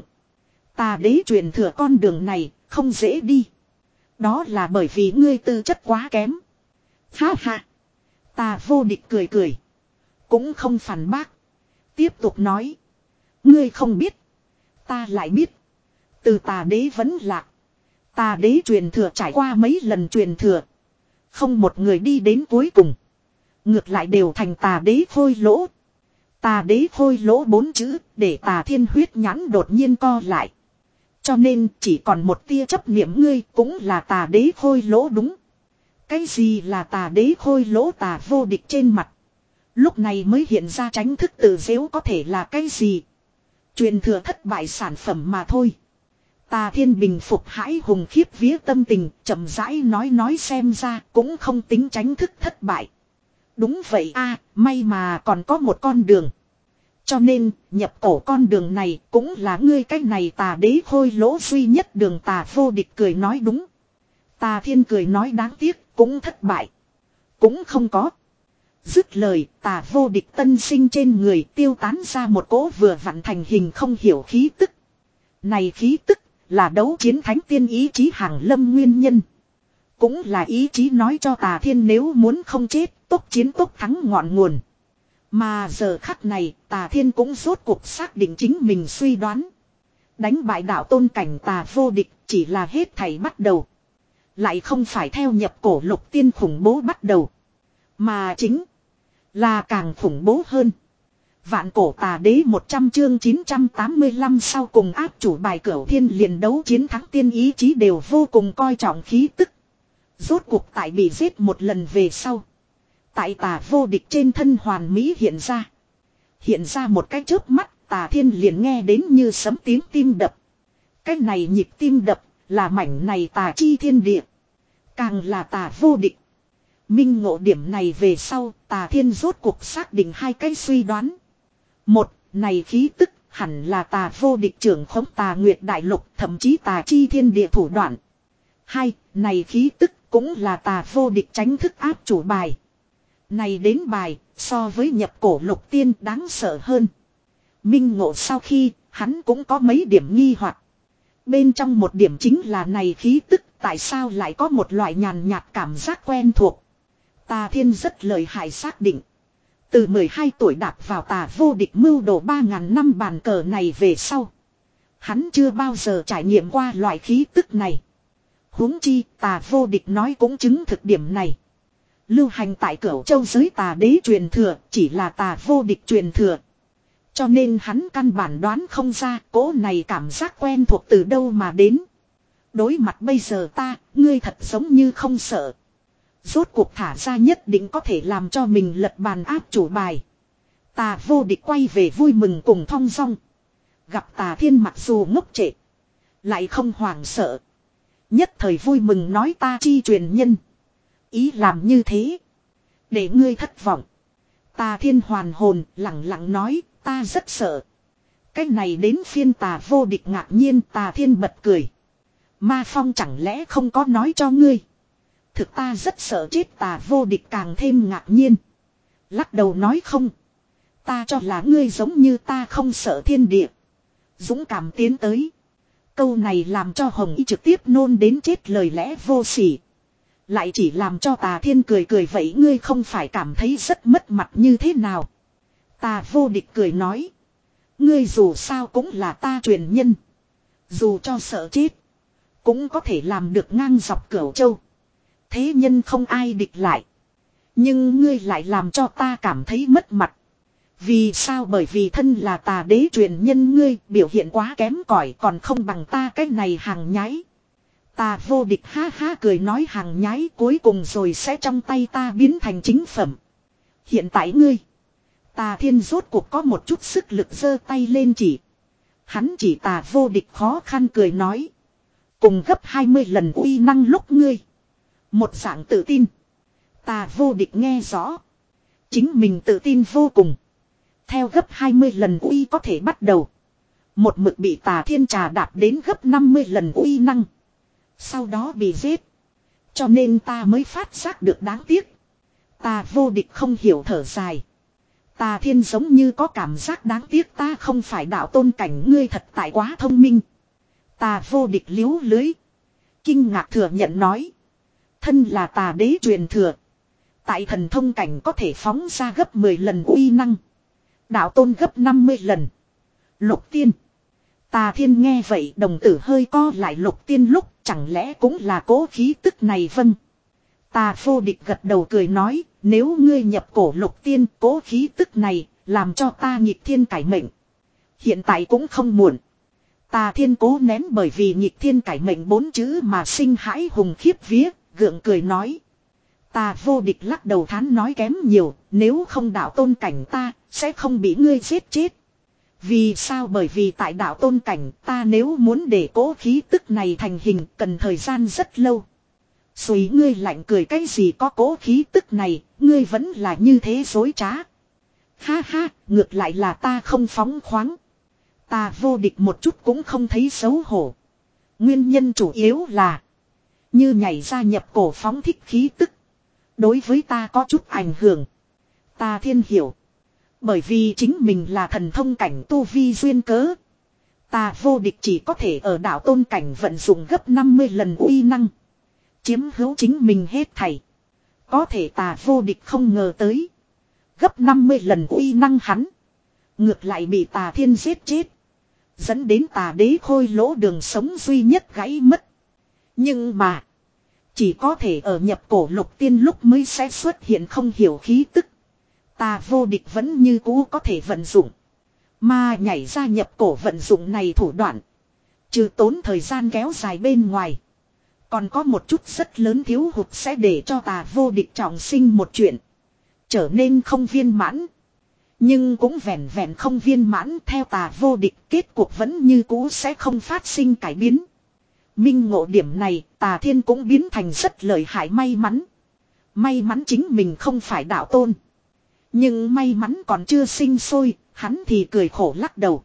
S1: Tà đế truyền thừa con đường này không dễ đi. Đó là bởi vì ngươi tư chất quá kém. Ha ha. Tà Vô Địch cười cười. Cũng không phản bác. Tiếp tục nói. Ngươi không biết. Ta lại biết. Từ tà đế vẫn lạc. Tà đế truyền thừa trải qua mấy lần truyền thừa. Không một người đi đến cuối cùng. Ngược lại đều thành tà đế khôi lỗ. Tà đế khôi lỗ bốn chữ để Tà Thiên huyết nhãn đột nhiên co lại. Cho nên chỉ còn một tia chấp niệm ngươi cũng là tà đế khôi lỗ đúng. Cái gì là tà đế khôi lỗ Tà Vô Địch trên mặt. Lúc này mới hiện ra tránh thức tự dễu có thể là cái gì. Truyền thừa thất bại sản phẩm mà thôi. Tà Thiên bình phục hãi hùng khiếp vía tâm tình chậm rãi nói nói xem ra cũng không tính tránh thức thất bại. Đúng vậy a, may mà còn có một con đường. Cho nên, nhập cổ con đường này cũng là ngươi cách này tà đế khôi lỗ duy nhất đường Tà Vô Địch cười nói đúng. Tà Thiên cười nói đáng tiếc, cũng thất bại. Cũng không có. Dứt lời, Tà Vô Địch tân sinh trên người tiêu tán ra một cỗ vừa vặn thành hình không hiểu khí tức. Này khí tức, là đấu chiến thánh tiên ý chí hàng lâm nguyên nhân. Cũng là ý chí nói cho Tà Thiên nếu muốn không chết, tốc chiến tốc thắng ngọn nguồn. Mà giờ khắc này, Tà Thiên cũng rốt cuộc xác định chính mình suy đoán. Đánh bại đạo tôn cảnh Tà Vô Địch chỉ là hết thảy bắt đầu. Lại không phải theo nhập cổ lục tiên khủng bố bắt đầu. Mà chính là càng khủng bố hơn. Vạn cổ tà đế một trăm chương chín trăm tám mươi lăm sau cùng áp chủ bài cửu thiên liền đấu chiến thắng tiên ý chí đều vô cùng coi trọng khí tức. Rốt cuộc tại bị giết một lần về sau. Tại Tà Vô Địch trên thân hoàn mỹ hiện ra. Hiện ra một cái chớp mắt Tà Thiên liền nghe đến như sấm tiếng tim đập. Cái này nhịp tim đập là mảnh này tà chi thiên địa. Càng là Tà Vô Địch. Minh ngộ điểm này về sau Tà Thiên rốt cuộc xác định hai cái suy đoán. Một, này khí tức hẳn là Tà Vô Địch trưởng khống Tà Nguyệt Đại Lục thậm chí tà chi thiên địa thủ đoạn. Hai, này khí tức cũng là Tà Vô Địch tránh thức áp chủ bài. Này đến bài, so với nhập cổ lục tiên đáng sợ hơn. Minh ngộ sau khi, hắn cũng có mấy điểm nghi hoặc. Bên trong một điểm chính là này khí tức, tại sao lại có một loại nhàn nhạt cảm giác quen thuộc. Tà Thiên rất lợi hại xác định. Từ mười hai tuổi đạp vào tà vô địch mưu đồ ba ngàn năm bàn cờ này về sau. Hắn chưa bao giờ trải nghiệm qua loại khí tức này. Huống chi tà vô địch nói cũng chứng thực điểm này. Lưu hành tại Cửu Châu giới tà đế truyền thừa chỉ là tà vô địch truyền thừa. Cho nên hắn căn bản đoán không ra cỗ này cảm giác quen thuộc từ đâu mà đến. Đối mặt bây giờ ta, ngươi thật giống như không sợ. Rốt cuộc thả ra nhất định có thể làm cho mình lật bàn áp chủ bài. Tà vô địch quay về vui mừng cùng thong dong. Gặp Tà Thiên mặc dù ngốc trệ, lại không hoảng sợ. Nhất thời vui mừng nói ta chi truyền nhân. Ý làm như thế, để ngươi thất vọng. Tà Thiên hoàn hồn lặng lặng nói ta rất sợ. Cái này đến phiên tà vô địch ngạc nhiên. Tà Thiên bật cười. Ma Phong chẳng lẽ không có nói cho ngươi. Thực ta rất sợ chết. Tà vô địch càng thêm ngạc nhiên. Lắc đầu nói không. Ta cho là ngươi giống như ta không sợ thiên địa. Dũng cảm tiến tới. Câu này làm cho Hồng Y trực tiếp nôn đến chết lời lẽ vô sỉ. Lại chỉ làm cho Tà Thiên cười cười vậy ngươi không phải cảm thấy rất mất mặt như thế nào. Tà vô địch cười nói. Ngươi dù sao cũng là ta truyền nhân. Dù cho sợ chết. Cũng có thể làm được ngang dọc Cửu Châu. Thế nhân không ai địch lại. Nhưng ngươi lại làm cho ta cảm thấy mất mặt. Vì sao? Bởi vì thân là tà đế truyền nhân ngươi biểu hiện quá kém cỏi còn không bằng ta cái này hàng nhái. Tà vô địch ha ha cười nói hàng nhái cuối cùng rồi sẽ trong tay ta biến thành chính phẩm. Hiện tại ngươi. Tà Thiên rốt cuộc có một chút sức lực giơ tay lên chỉ. Hắn chỉ tà vô địch khó khăn cười nói. Cùng gấp hai mươi lần uy năng lúc ngươi. Một dạng tự tin. Tà vô địch nghe rõ. Chính mình tự tin vô cùng. Theo gấp hai mươi lần uy có thể bắt đầu. Một mực bị Tà Thiên trà đạp đến gấp năm mươi lần uy năng. Sau đó bị giết. Cho nên ta mới phát giác được đáng tiếc. Tà vô địch không hiểu thở dài. Tà Thiên giống như có cảm giác đáng tiếc ta không phải đạo tôn cảnh ngươi thật tại quá thông minh. Tà vô địch liếu lưới. Kinh ngạc thừa nhận nói. Thân là tà đế truyền thừa. Tại thần thông cảnh có thể phóng ra gấp mười lần uy năng. Đạo tôn gấp năm mươi lần. Lục tiên. Tà Thiên nghe vậy đồng tử hơi co lại lục tiên lúc chẳng lẽ cũng là cố khí tức này vâng. Tà vô địch gật đầu cười nói nếu ngươi nhập cổ lục tiên cố khí tức này làm cho ta nghịch thiên cải mệnh. Hiện tại cũng không muộn. Tà Thiên cố nén bởi vì nghịch thiên cải mệnh bốn chữ mà sinh hãi hùng khiếp vía gượng cười nói. Tà vô địch lắc đầu thán nói kém nhiều nếu không đạo tôn cảnh ta sẽ không bị ngươi giết chết. Vì sao? Bởi vì tại đạo tôn cảnh ta nếu muốn để cố khí tức này thành hình cần thời gian rất lâu. Xùi ngươi lạnh cười cái gì có cố khí tức này, ngươi vẫn là như thế dối trá. Ha ha, ngược lại là ta không phóng khoáng. Ta vô địch một chút cũng không thấy xấu hổ. Nguyên nhân chủ yếu là như nhảy ra nhập cổ phóng thích khí tức. Đối với ta có chút ảnh hưởng. Ta Thiên hiểu. Bởi vì chính mình là thần thông cảnh tu vi duyên cớ. Ta vô địch chỉ có thể ở đạo tôn cảnh vận dụng gấp năm mươi lần uy năng. Chiếm hữu chính mình hết thảy. Có thể ta vô địch không ngờ tới. Gấp năm mươi lần uy năng hắn. Ngược lại bị Tà Thiên giết chết. Dẫn đến tà đế khôi lỗ đường sống duy nhất gãy mất. Nhưng mà. Chỉ có thể ở nhập cổ lục tiên lúc mới sẽ xuất hiện không hiểu khí tức. Tà vô địch vẫn như cũ có thể vận dụng. Mà nhảy ra nhập cổ vận dụng này thủ đoạn. Trừ tốn thời gian kéo dài bên ngoài. Còn có một chút rất lớn thiếu hụt sẽ để cho tà vô địch trọng sinh một chuyện. Trở nên không viên mãn. Nhưng cũng vẹn vẹn không viên mãn theo tà vô địch kết cuộc vẫn như cũ sẽ không phát sinh cải biến. Minh ngộ điểm này Tà Thiên cũng biến thành rất lợi hại may mắn. May mắn chính mình không phải đạo tôn. Nhưng may mắn còn chưa sinh sôi, hắn thì cười khổ lắc đầu.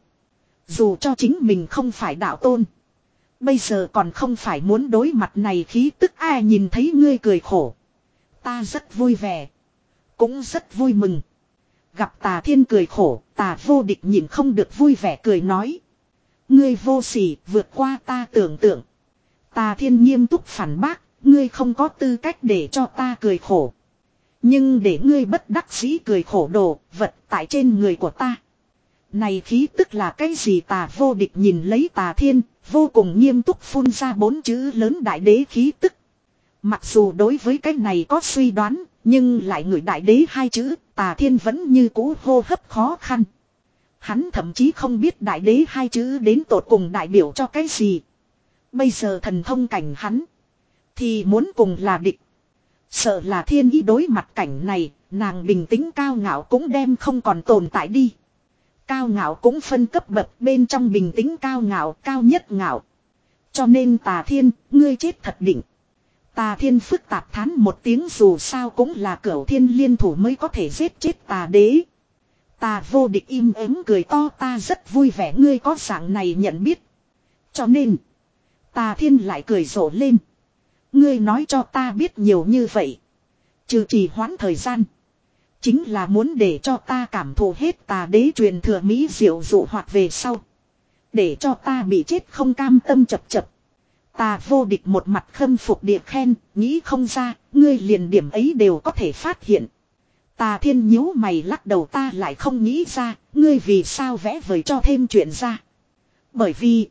S1: Dù cho chính mình không phải đạo tôn. Bây giờ còn không phải muốn đối mặt này khí tức ai nhìn thấy ngươi cười khổ. Ta rất vui vẻ. Cũng rất vui mừng. Gặp tà thiên cười khổ, tà vô địch nhìn không được vui vẻ cười nói. Ngươi vô sỉ, vượt qua ta tưởng tượng. Tà thiên nghiêm túc phản bác, ngươi không có tư cách để cho ta cười khổ. Nhưng để ngươi bất đắc dĩ cười khổ đồ, vật tại trên người của ta. Này khí tức là cái gì? Tà vô địch nhìn lấy tà thiên, vô cùng nghiêm túc phun ra bốn chữ lớn đại đế khí tức. Mặc dù đối với cái này có suy đoán, nhưng lại ngửi đại đế hai chữ, tà thiên vẫn như cũ hô hấp khó khăn. Hắn thậm chí không biết đại đế hai chữ đến tột cùng đại biểu cho cái gì. Bây giờ thần thông cảnh hắn, thì muốn cùng là địch. Sợ là thiên ý đối mặt cảnh này, nàng bình tĩnh cao ngạo cũng đem không còn tồn tại đi. Cao ngạo cũng phân cấp bậc, bên trong bình tĩnh cao ngạo, cao nhất ngạo. Cho nên tà thiên, ngươi chết thật định. Tà thiên phức tạp thán một tiếng, dù sao cũng là cửu thiên liên thủ mới có thể giết chết tà đế. Tà vô địch im ắng cười to, ta rất vui vẻ ngươi có dạng này nhận biết. Cho nên, tà thiên lại cười rộ lên. Ngươi nói cho ta biết nhiều như vậy, trừ trì hoãn thời gian, chính là muốn để cho ta cảm thụ hết tà đế truyền thừa mỹ diệu dụ hoạt về sau, để cho ta bị chết không cam tâm chập chập. Tà vô địch một mặt khâm phục địa khen, nghĩ không ra, ngươi liền điểm ấy đều có thể phát hiện. Tà thiên nhíu mày lắc đầu, ta lại không nghĩ ra, ngươi vì sao vẽ vời cho thêm chuyện ra. Bởi vì,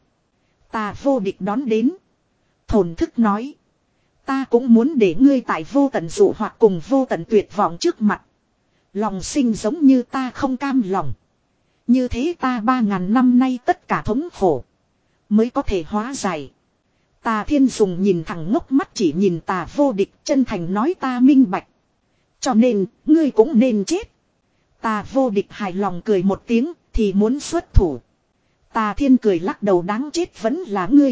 S1: tà vô địch đón đến, thổn thức nói. Ta cũng muốn để ngươi tại vô tận dụ hoặc cùng vô tận tuyệt vọng trước mặt, lòng sinh giống như ta không cam lòng. Như thế ta ba ngàn năm nay tất cả thống khổ, mới có thể hóa giải. Tà thiên dùng nhìn thẳng ngốc mắt chỉ nhìn tà vô địch, chân thành nói ta minh bạch. Cho nên, ngươi cũng nên chết. Tà vô địch hài lòng cười một tiếng, thì muốn xuất thủ. Tà thiên cười lắc đầu, đáng chết vẫn là ngươi.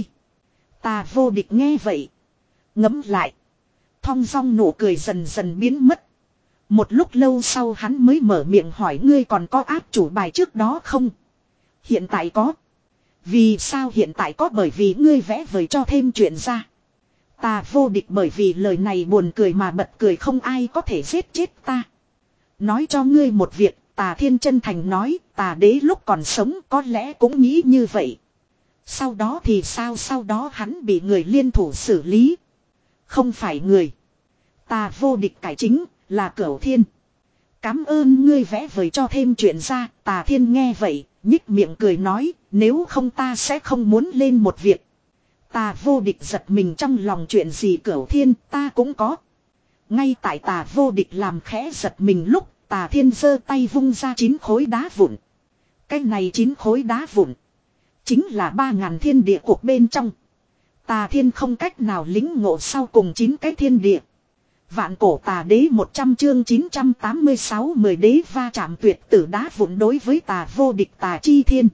S1: Tà vô địch nghe vậy, ngẫm lại, thong dong nụ cười dần dần biến mất. Một lúc lâu sau hắn mới mở miệng hỏi, ngươi còn có áp chủ bài trước đó không? Hiện tại có. Vì sao hiện tại có? Bởi vì ngươi vẽ vời cho thêm chuyện ra. Tà vô địch bởi vì lời này buồn cười mà bật cười, không ai có thể giết chết ta. Nói cho ngươi một việc, tà thiên chân thành nói, tà đế lúc còn sống có lẽ cũng nghĩ như vậy. Sau đó thì sao? Sau đó hắn bị người liên thủ xử lý. Không phải người. Tà vô địch cải chính, là cửu thiên. Cám ơn ngươi vẽ vời cho thêm chuyện ra. Tà thiên nghe vậy, nhích miệng cười nói, nếu không ta sẽ không muốn lên một việc. Tà vô địch giật mình, trong lòng chuyện gì cửu thiên ta cũng có. Ngay tại tà vô địch làm khẽ giật mình lúc, tà thiên giơ tay vung ra chín khối đá vụn. Cái này chín khối đá vụn, chính là ba ngàn thiên địa cuộc bên trong. Tà thiên không cách nào lính ngộ sau cùng chín cái thiên địa. Vạn cổ tà đế một trăm chương chín trăm tám mươi sáu, mười đế va chạm tuyệt tử đá vụn đối với tà vô địch tà chi thiên,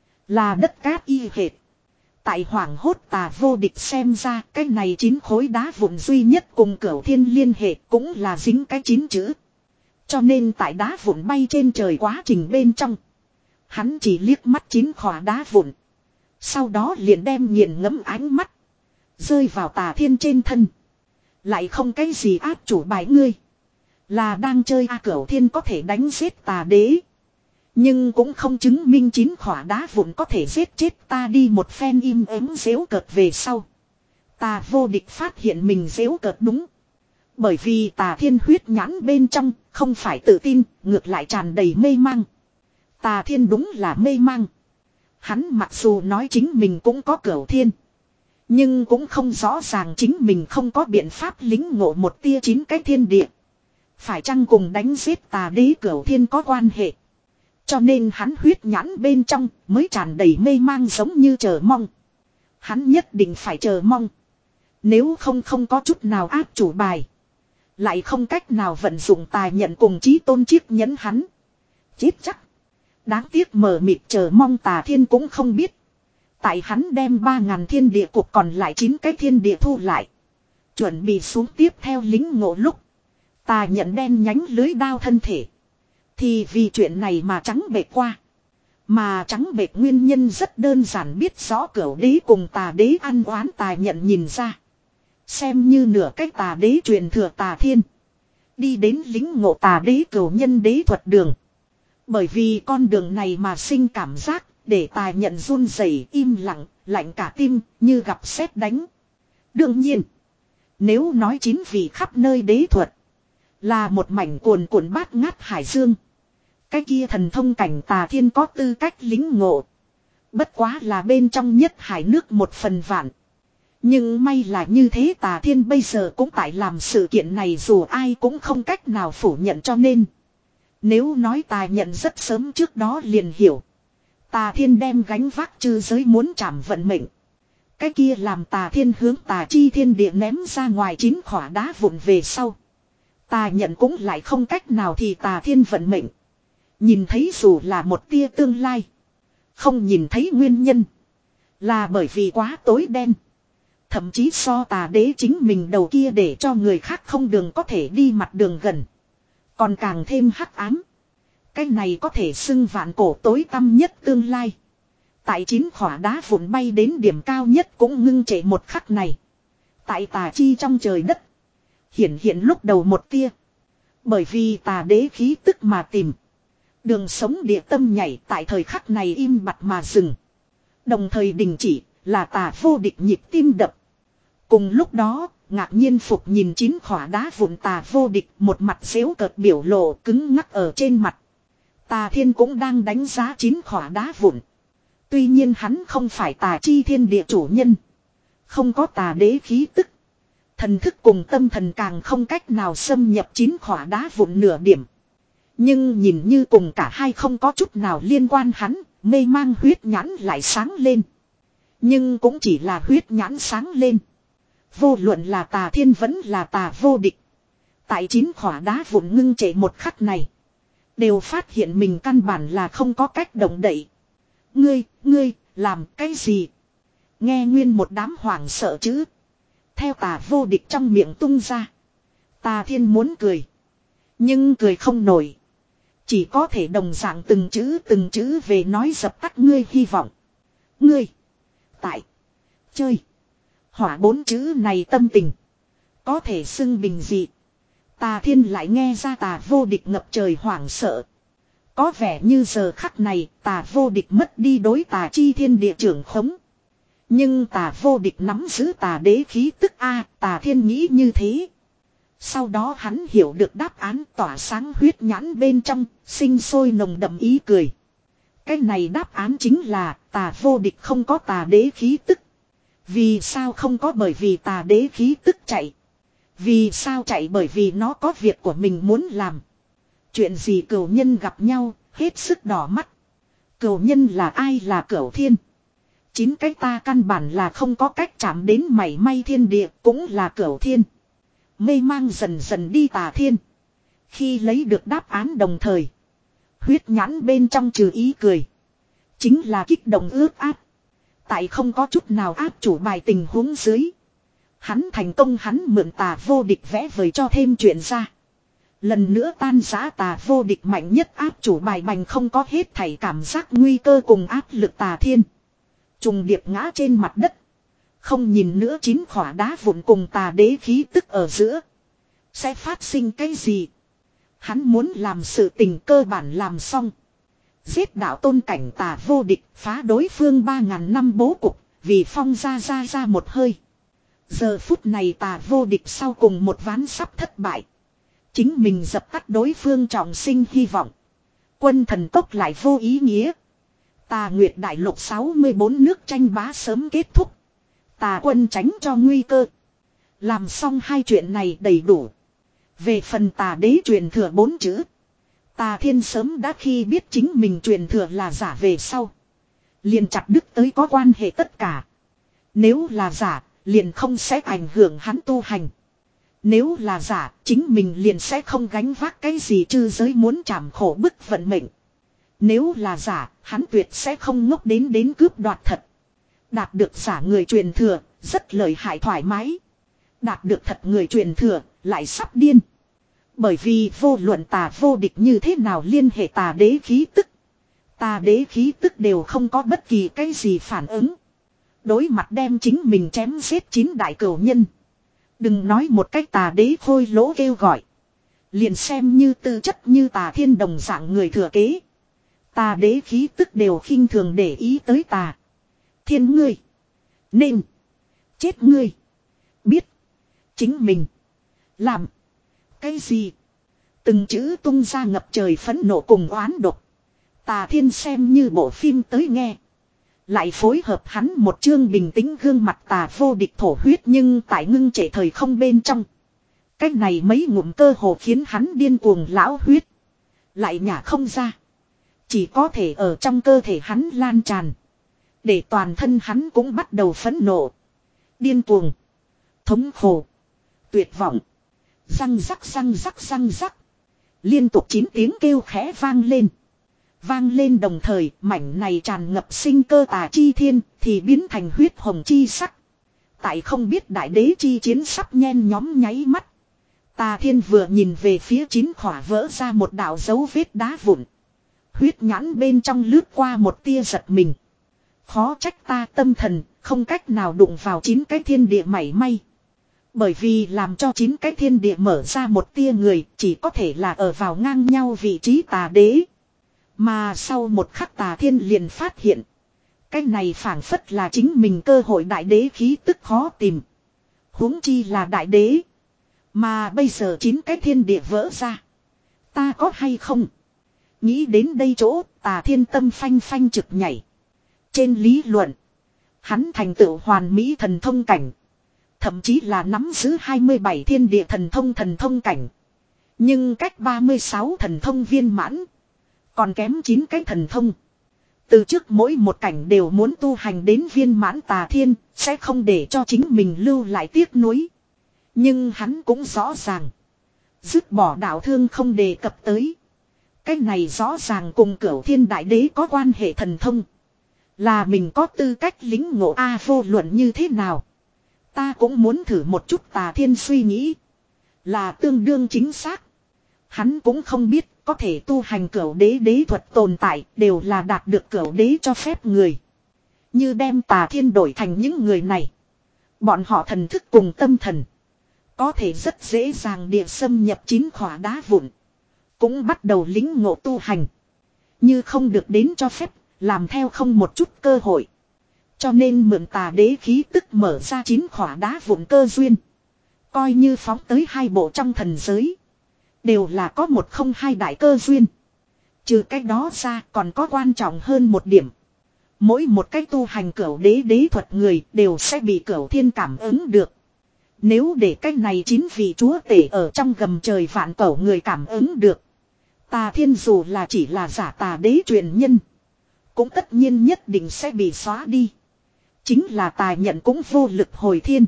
S1: là đất cát y hệt. Tại hoàng hốt tà vô địch xem ra, cái này chín khối đá vụn duy nhất cùng cửu thiên liên hệ cũng là dính cái chín chữ. Cho nên tại đá vụn bay trên trời quá trình bên trong, hắn chỉ liếc mắt chín khỏa đá vụn. Sau đó liền đem nghiền ngẫm ánh mắt rơi vào tà thiên trên thân. Lại không cái gì áp chủ bài, ngươi là đang chơi a cửu thiên có thể đánh giết tà đế, nhưng cũng không chứng minh chín khỏa đá vụn có thể giết chết ta. Đi một phen im ắng giễu cợt về sau, tà vô địch phát hiện mình giễu cợt đúng. Bởi vì tà thiên huyết nhãn bên trong không phải tự tin, ngược lại tràn đầy mê mang. Tà thiên đúng là mê mang. Hắn mặc dù nói chính mình cũng có cửu thiên, nhưng cũng không rõ ràng chính mình không có biện pháp lính ngộ một tia chín cái thiên địa. Phải chăng cùng đánh giết tà đế cửu thiên có quan hệ? Cho nên hắn huyết nhãn bên trong mới tràn đầy mê mang, giống như chờ mong. Hắn nhất định phải chờ mong. Nếu không không có chút nào áp chủ bài, lại không cách nào vận dụng tài nhận cùng chí tôn chiếc nhẫn, hắn chết chắc. Đáng tiếc mờ mịt chờ mong tà thiên cũng không biết. Tại hắn đem ba ngàn thiên địa cuộc còn lại chín cái thiên địa thu lại, chuẩn bị xuống tiếp theo lính ngộ lúc, tà nhận đen nhánh lưới đao thân thể thì vì chuyện này mà trắng bệch qua. Mà trắng bệch nguyên nhân rất đơn giản, biết rõ cửu đế cùng tà đế ăn oán tà nhận nhìn ra. Xem như nửa cách tà đế truyền thừa tà thiên, đi đến lính ngộ tà đế cửu nhân đế thuật đường. Bởi vì con đường này mà sinh cảm giác, để tà nhận run rẩy im lặng, lạnh cả tim, như gặp sét đánh. Đương nhiên, nếu nói chín vị khắp nơi đế thuật, là một mảnh cuồn cuộn bát ngát hải dương. Cái kia thần thông cảnh Tà Thiên có tư cách lính ngộ. Bất quá là bên trong nhất hải nước một phần vạn. Nhưng may là như thế, Tà Thiên bây giờ cũng tại làm sự kiện này, dù ai cũng không cách nào phủ nhận, cho nên nếu nói Tà nhận rất sớm trước đó liền hiểu Tà Thiên đem gánh vác chư giới muốn trảm vận mệnh. Cái kia làm Tà Thiên hướng Tà Chi Thiên Địa ném ra ngoài chín khỏa đá vụn về sau, Tà nhận cũng lại không cách nào thì Tà Thiên vận mệnh nhìn thấy dù là một tia tương lai. Không nhìn thấy nguyên nhân là bởi vì quá tối đen. Thậm chí so Tà đế chính mình đầu kia để cho người khác không đường có thể đi mặt đường gần, còn càng thêm hắc ám. Cái này có thể xưng vạn cổ tối tăm nhất tương lai. Tại chín khỏa đá vụn bay đến điểm cao nhất cũng ngưng trệ một khắc này. Tại Tà chi trong trời đất hiển hiện lúc đầu một tia. Bởi vì Tà đế khí tức mà tìm đường sống địa tâm nhảy tại thời khắc này im bặt mà dừng. Đồng thời đình chỉ là Tà vô địch nhịp tim đập. Cùng lúc đó, ngạc nhiên phục nhìn chín khỏa đá vụn Tà vô địch một mặt xéo cợt biểu lộ cứng ngắc ở trên mặt. Tà Thiên cũng đang đánh giá chín khỏa đá vụn. Tuy nhiên hắn không phải Tà chi thiên địa chủ nhân, không có Tà đế khí tức, thần thức cùng tâm thần càng không cách nào xâm nhập chín khỏa đá vụn nửa điểm. Nhưng nhìn như cùng cả hai không có chút nào liên quan, hắn mê mang huyết nhãn lại sáng lên. Nhưng cũng chỉ là huyết nhãn sáng lên. Vô luận là Tà Thiên vẫn là Tà vô địch, tại chín khỏa đá vụn ngưng trệ một khắc này, đều phát hiện mình căn bản là không có cách động đậy. Ngươi, ngươi, làm cái gì? Nghe nguyên một đám hoảng sợ chứ. Theo Tà vô địch trong miệng tung ra. Tà Thiên muốn cười, nhưng cười không nổi. Chỉ có thể đồng dạng từng chữ từng chữ về nói dập tắt ngươi hy vọng. Ngươi, tại, chơi, hỏa bốn chữ này tâm tình, có thể xưng bình dị. Tà Thiên lại nghe ra Tà vô địch ngập trời hoảng sợ. Có vẻ như giờ khắc này Tà vô địch mất đi đối Tà chi thiên địa trưởng khống. Nhưng Tà vô địch nắm giữ Tà đế khí tức a, Tà Thiên nghĩ như thế. Sau đó hắn hiểu được đáp án, tỏa sáng huyết nhãn bên trong, sinh sôi nồng đậm ý cười. Cái này đáp án chính là Tà vô địch không có Tà đế khí tức. Vì sao không có? Bởi vì Tà đế khí tức chạy. Vì sao chạy? Bởi vì nó có việc của mình muốn làm. Chuyện gì cửu nhân gặp nhau, hết sức đỏ mắt. Cửu nhân là ai? Là Cửu Thiên. Chín cái ta căn bản là không có cách chạm đến mảy may thiên địa, cũng là Cửu Thiên. Mê mang dần dần đi Tà Thiên, khi lấy được đáp án đồng thời, huyết nhãn bên trong trừ ý cười, chính là kích động ướt át. Tại không có chút nào áp chủ bài tình huống dưới, hắn thành công, hắn mượn Tà vô địch vẽ vời cho thêm chuyện ra. Lần nữa tan rã Tà vô địch mạnh nhất áp chủ bài, bành không có hết thảy cảm giác nguy cơ cùng áp lực. Tà Thiên trùng điệp ngã trên mặt đất, không nhìn nữa chín khỏa đá vụn cùng Tà đế khí tức ở giữa sẽ phát sinh cái gì. Hắn muốn làm sự tình cơ bản làm xong. Giết đạo tôn cảnh Tà vô địch, phá đối phương ba ngàn năm bố cục, vì phong ra ra ra một hơi. Giờ phút này Tà vô địch sau cùng một ván sắp thất bại. Chính mình dập tắt đối phương trọng sinh hy vọng. Quân thần cốc lại vô ý nghĩa. Tà Nguyệt đại lục sáu mươi bốn nước tranh bá sớm kết thúc. Tà quân tránh cho nguy cơ. Làm xong hai chuyện này đầy đủ. Về phần Tà đế truyền thừa bốn chữ, Tà Thiên sớm đã khi biết chính mình truyền thừa là giả về sau, liền chặt đứt tới có quan hệ tất cả. Nếu là giả, liền không sẽ ảnh hưởng hắn tu hành. Nếu là giả, chính mình liền sẽ không gánh vác cái gì chư giới muốn trảm khổ bức vận mệnh. Nếu là giả, hắn tuyệt sẽ không ngốc đến đến cướp đoạt thật. Đạt được giả người truyền thừa, rất lợi hại thoải mái. Đạt được thật người truyền thừa, lại sắp điên. Bởi vì vô luận Tà vô địch như thế nào liên hệ Tà đế khí tức, Tà đế khí tức đều không có bất kỳ cái gì phản ứng. Đối mặt đem chính mình chém giết chín đại cửu nhân, đừng nói một cách Tà đế khôi lỗ kêu gọi, liền xem như tư chất như Tà Thiên đồng dạng người thừa kế, Tà đế khí tức đều khinh thường để ý tới tà thiên ngươi. Nên. Chết ngươi. Biết. Chính mình. Làm. Cái gì. Từng chữ tung ra ngập trời phẫn nộ cùng oán độc. Tà thiên xem như bộ phim tới nghe. Lại phối hợp hắn một chương bình tĩnh gương mặt tà vô địch thổ huyết nhưng tại ngưng trệ thời không bên trong. Cách này mấy ngụm cơ hồ khiến hắn điên cuồng lão huyết. Lại nhả không ra. Chỉ có thể ở trong cơ thể hắn lan tràn. Để toàn thân hắn cũng bắt đầu phẫn nộ. Điên cuồng. Thống khổ. Tuyệt vọng. Răng rắc răng rắc răng rắc. Liên tục chín tiếng kêu khẽ vang lên. Vang lên đồng thời mảnh này tràn ngập sinh cơ tà chi thiên thì biến thành huyết hồng chi sắc. Tại không biết đại đế chi chiến sắp nhen nhóm nháy mắt. Tà thiên vừa nhìn về phía chín khỏa vỡ ra một đạo dấu vết đá vụn. Huyết nhãn bên trong lướt qua một tia giật mình. Khó trách ta tâm thần không cách nào đụng vào chín cái thiên địa mảy may. Bởi vì làm cho chín cái thiên địa mở ra một tia người chỉ có thể là ở vào ngang nhau vị trí tà đế. Mà sau một khắc tà thiên liền phát hiện. Cái này phảng phất là chính mình cơ hội đại đế khí tức khó tìm. Huống chi là đại đế. Mà bây giờ chín cái thiên địa vỡ ra. Ta có hay không? Nghĩ đến đây chỗ tà thiên tâm phanh phanh trực nhảy. Trên lý luận. Hắn thành tựu hoàn mỹ thần thông cảnh. Thậm chí là nắm giữ hai mươi bảy thiên địa thần thông thần thông cảnh. Nhưng cách ba mươi sáu thần thông viên mãn. Còn kém chín cái thần thông. Từ trước mỗi một cảnh đều muốn tu hành đến viên mãn tà thiên. Sẽ không để cho chính mình lưu lại tiếc nuối. Nhưng hắn cũng rõ ràng. Dứt bỏ đạo thương không đề cập tới. Cái này rõ ràng cùng cửu thiên đại đế có quan hệ thần thông. Là mình có tư cách lính ngộ A vô luận như thế nào. Ta cũng muốn thử một chút tà thiên suy nghĩ. Là tương đương chính xác. Hắn cũng không biết có thể tu hành cửu đế đế thuật tồn tại đều là đạt được cửu đế cho phép người. Như đem tà thiên đổi thành những người này. Bọn họ thần thức cùng tâm thần. Có thể rất dễ dàng địa xâm nhập chín khỏa đá vụn. Cũng bắt đầu lính ngộ tu hành. Như không được đến cho phép. Làm theo không một chút cơ hội. Cho nên mượn tà đế khí tức mở ra chín khỏa đá vụn cơ duyên. Coi như phóng tới hai bộ trong thần giới. Đều là có một không hai đại cơ duyên. Trừ cách đó ra còn có quan trọng hơn một điểm. Mỗi một cách tu hành cửu đế đế thuật người đều sẽ bị cửu thiên cảm ứng được. Nếu để cách này chín vị chúa tể ở trong gầm trời vạn cửu người cảm ứng được. Tà thiên dù là chỉ là giả tà đế truyền nhân. Cũng tất nhiên nhất định sẽ bị xóa đi. Chính là tà nhận cũng vô lực hồi thiên.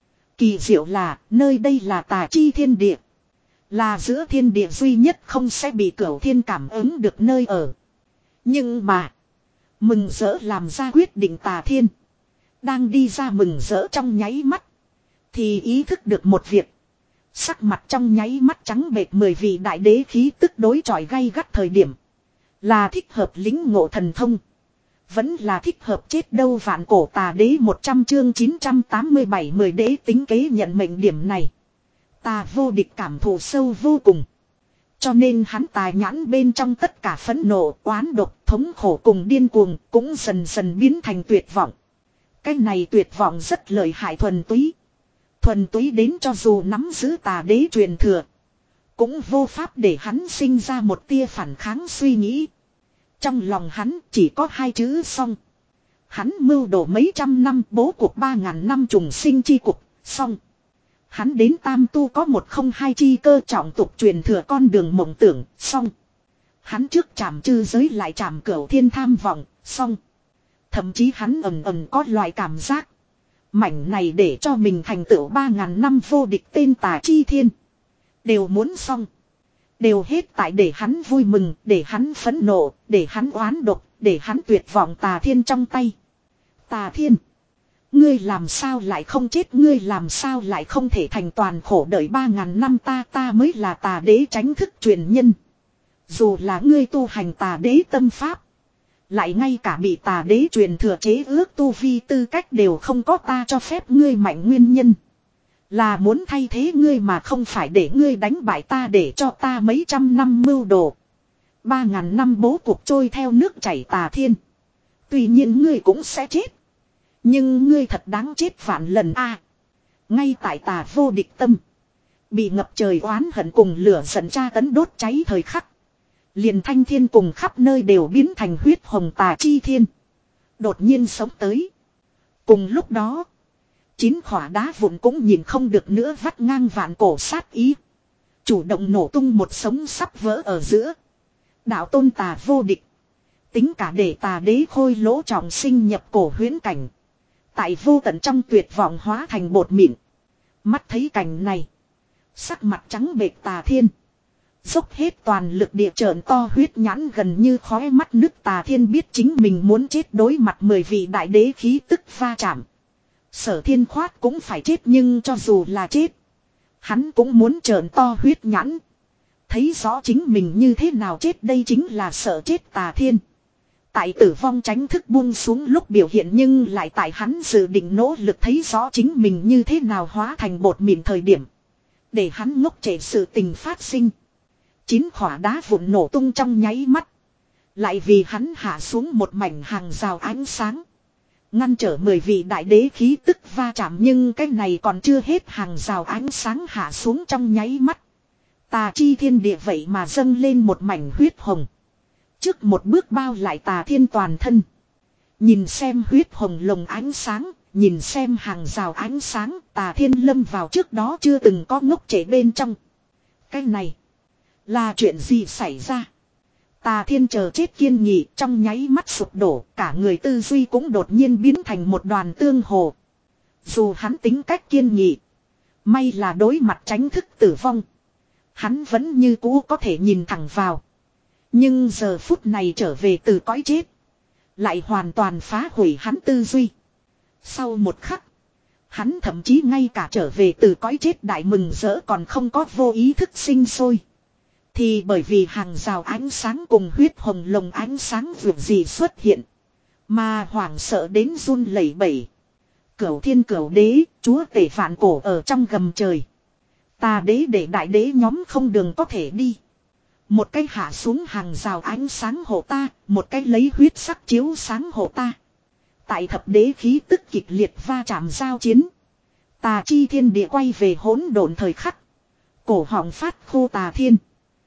S1: Kỳ diệu là nơi đây là tà chi thiên địa. Là giữa thiên địa duy nhất không sẽ bị cửu thiên cảm ứng được nơi ở. Nhưng mà. Mừng rỡ làm ra quyết định tà thiên. Đang đi ra mừng rỡ trong nháy mắt. Thì ý thức được một việc. Sắc mặt trong nháy mắt trắng bệch mười vị đại đế khí tức đối chọi gay gắt thời điểm. Là thích hợp lính ngộ thần thông. Vẫn là thích hợp chết đâu vạn cổ tà đế một trăm chương chín trăm tám mươi bảy mười đế tính kế nhận mệnh điểm này. Tà vô địch cảm thụ sâu vô cùng. Cho nên hắn tài nhãn bên trong tất cả phẫn nộ, oán độc, thống khổ cùng điên cuồng cũng dần dần biến thành tuyệt vọng. Cái này tuyệt vọng rất lợi hại thuần túy. Thuần túy đến cho dù nắm giữ tà đế truyền thừa. Cũng vô pháp để hắn sinh ra một tia phản kháng suy nghĩ. Trong lòng hắn chỉ có hai chữ xong. Hắn mưu đồ mấy trăm năm bố cuộc ba ngàn năm trùng sinh chi cục, xong. Hắn đến tam tu có một không hai chi cơ trọng tục truyền thừa con đường mộng tưởng, xong. Hắn trước chạm chư giới lại chạm cửu thiên tham vọng, xong. Thậm chí hắn ầm ầm có loại cảm giác. Mảnh này để cho mình thành tựu ba ngàn năm vô địch tên tà chi thiên. Đều muốn xong. Đều hết tại để hắn vui mừng, để hắn phẫn nộ, để hắn oán độc, để hắn tuyệt vọng tà thiên trong tay. Tà thiên. Ngươi làm sao lại không chết, ngươi làm sao lại không thể thành toàn khổ đợi ba ngàn năm ta ta mới là tà đế tránh thức truyền nhân. Dù là ngươi tu hành tà đế tâm pháp. Lại ngay cả bị tà đế truyền thừa chế ước tu vi tư cách đều không có ta cho phép ngươi mạnh nguyên nhân. Là muốn thay thế ngươi mà không phải để ngươi đánh bại ta để cho ta mấy trăm năm mưu đồ. Ba ngàn năm bố cuộc trôi theo nước chảy Tà Thiên. Tuy nhiên ngươi cũng sẽ chết. Nhưng ngươi thật đáng chết vạn lần a. Ngay tại Tà vô địch tâm. Bị ngập trời oán hận cùng lửa giận tra tấn đốt cháy thời khắc. Liền thanh thiên cùng khắp nơi đều biến thành huyết hồng Tà chi thiên. Đột nhiên sống tới. Cùng lúc đó. Chín khỏa đá vụn cũng nhìn không được nữa vắt ngang vạn cổ sát ý. Chủ động nổ tung một sống sắp vỡ ở giữa. Đạo tôn Tà vô địch. Tính cả để Tà đế khôi lỗ trọng sinh nhập cổ huyễn cảnh. Tại vô tận trong tuyệt vọng hóa thành bột mịn. Mắt thấy cảnh này. Sắc mặt trắng bệch Tà Thiên. Dốc hết toàn lực địa trợn to huyết nhãn gần như khói mắt nước Tà Thiên biết chính mình muốn chết đối mặt mười vị đại đế khí tức va chạm. Sở Thiên khoát cũng phải chết nhưng cho dù là chết. Hắn cũng muốn trợn to huyết nhãn. Thấy rõ chính mình như thế nào chết đây chính là sợ chết Tà Thiên. Tại tử vong tránh thức buông xuống lúc biểu hiện nhưng lại tại hắn dự định nỗ lực thấy rõ chính mình như thế nào hóa thành bột mịn thời điểm. Để hắn ngốc trệ sự tình phát sinh. Chín khỏa đá vụn nổ tung trong nháy mắt. Lại vì hắn hạ xuống một mảnh hàng rào ánh sáng. Ngăn trở mười vị đại đế khí tức va chạm nhưng cái này còn chưa hết hàng rào ánh sáng hạ xuống trong nháy mắt. Tà chi thiên địa vậy mà dâng lên một mảnh huyết hồng. Trước một bước bao lại Tà Thiên toàn thân. Nhìn xem huyết hồng lồng ánh sáng, nhìn xem hàng rào ánh sáng, Tà Thiên lâm vào trước đó chưa từng có ngốc trệ bên trong. Cái này là chuyện gì xảy ra? Tà Thiên chờ chết kiên nghị trong nháy mắt sụp đổ, cả người tư duy cũng đột nhiên biến thành một đoàn tương hồ. Dù hắn tính cách kiên nghị, may là đối mặt tránh thức tử vong. Hắn vẫn như cũ có thể nhìn thẳng vào. Nhưng giờ phút này trở về từ cõi chết. Lại hoàn toàn phá hủy hắn tư duy. Sau một khắc. Hắn thậm chí ngay cả trở về từ cõi chết đại mừng rỡ còn không có vô ý thức sinh sôi. Thì bởi vì hàng rào ánh sáng cùng huyết hồng lồng ánh sáng vượt gì xuất hiện. Mà hoảng sợ đến run lẩy bẩy. Cửu thiên cửu đế, chúa tể vạn cổ ở trong gầm trời. Tà đế để đại đế nhóm không đường có thể đi. Một cái hạ xuống hàng rào ánh sáng hộ ta, một cái lấy huyết sắc chiếu sáng hộ ta. Tại thập đế khí tức kịch liệt va chạm giao chiến. Tà chi thiên địa quay về hỗn độn thời khắc. Cổ họng phát khô Tà Thiên.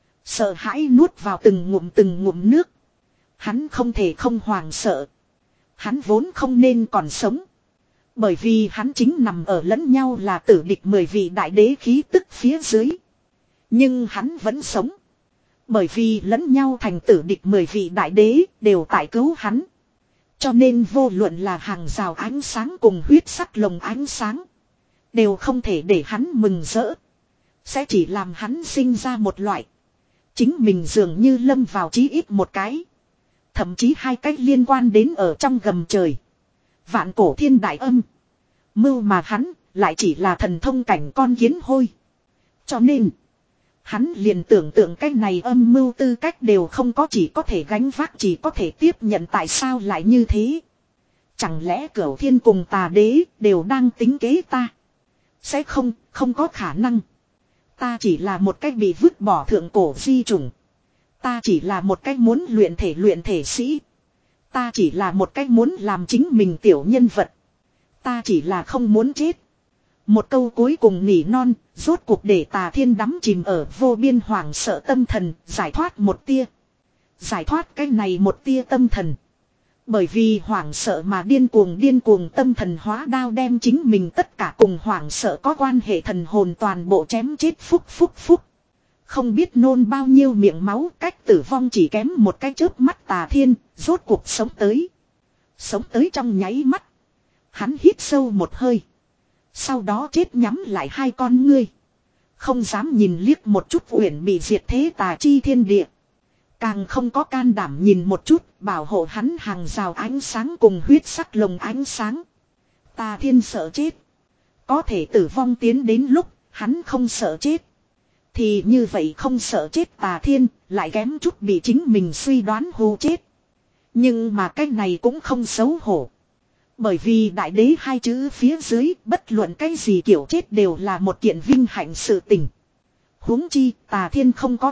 S1: Sợ hãi nuốt vào từng ngụm từng ngụm nước. Hắn không thể không hoảng sợ. Hắn vốn không nên còn sống. Bởi vì hắn chính nằm ở lẫn nhau là tử địch mười vị đại đế khí tức phía dưới. Nhưng hắn vẫn sống. Bởi vì lẫn nhau thành tử địch mười vị đại đế đều tại cứu hắn. Cho nên vô luận là hàng rào ánh sáng cùng huyết sắc lồng ánh sáng. Đều không thể để hắn mừng rỡ. Sẽ chỉ làm hắn sinh ra một loại. Chính mình dường như lâm vào chí ít một cái. Thậm chí hai cách liên quan đến ở trong gầm trời. Vạn cổ thiên đại âm. Mưu mà hắn lại chỉ là thần thông cảnh con kiến hôi. Cho nên. Hắn liền tưởng tượng cái này âm mưu tư cách đều không có chỉ có thể gánh vác chỉ có thể tiếp nhận tại sao lại như thế. Chẳng lẽ Cửu Thiên cùng Tà đế đều đang tính kế ta. Sẽ không, không có khả năng. Ta chỉ là một cách bị vứt bỏ thượng cổ di chủng. Ta chỉ là một cách muốn luyện thể luyện thể sĩ. Ta chỉ là một cách muốn làm chính mình tiểu nhân vật. Ta chỉ là không muốn chết. Một câu cuối cùng nỉ non, rốt cuộc để Tà Thiên đắm chìm ở vô biên hoảng sợ tâm thần, giải thoát một tia. Giải thoát cái này một tia tâm thần. Bởi vì hoảng sợ mà điên cuồng điên cuồng tâm thần hóa đao đem chính mình tất cả cùng hoảng sợ có quan hệ thần hồn toàn bộ chém chết phúc phúc phúc. Không biết nôn bao nhiêu miệng máu cách tử vong chỉ kém một cái chớp mắt Tà Thiên, rốt cuộc sống tới. Sống tới trong nháy mắt. Hắn hít sâu một hơi. Sau đó chết nhắm lại hai con ngươi. Không dám nhìn liếc một chút uyển bị diệt thế tà chi thiên địa. Càng không có can đảm nhìn một chút bảo hộ hắn hàng rào ánh sáng cùng huyết sắc lồng ánh sáng. Tà Thiên sợ chết. Có thể tử vong tiến đến lúc hắn không sợ chết. Thì như vậy không sợ chết Tà Thiên lại kém chút bị chính mình suy đoán hù chết. Nhưng mà cái này cũng không xấu hổ. Bởi vì đại đế hai chữ phía dưới bất luận cái gì kiểu chết đều là một kiện vinh hạnh sự tình. Huống chi Tà Thiên không có chết,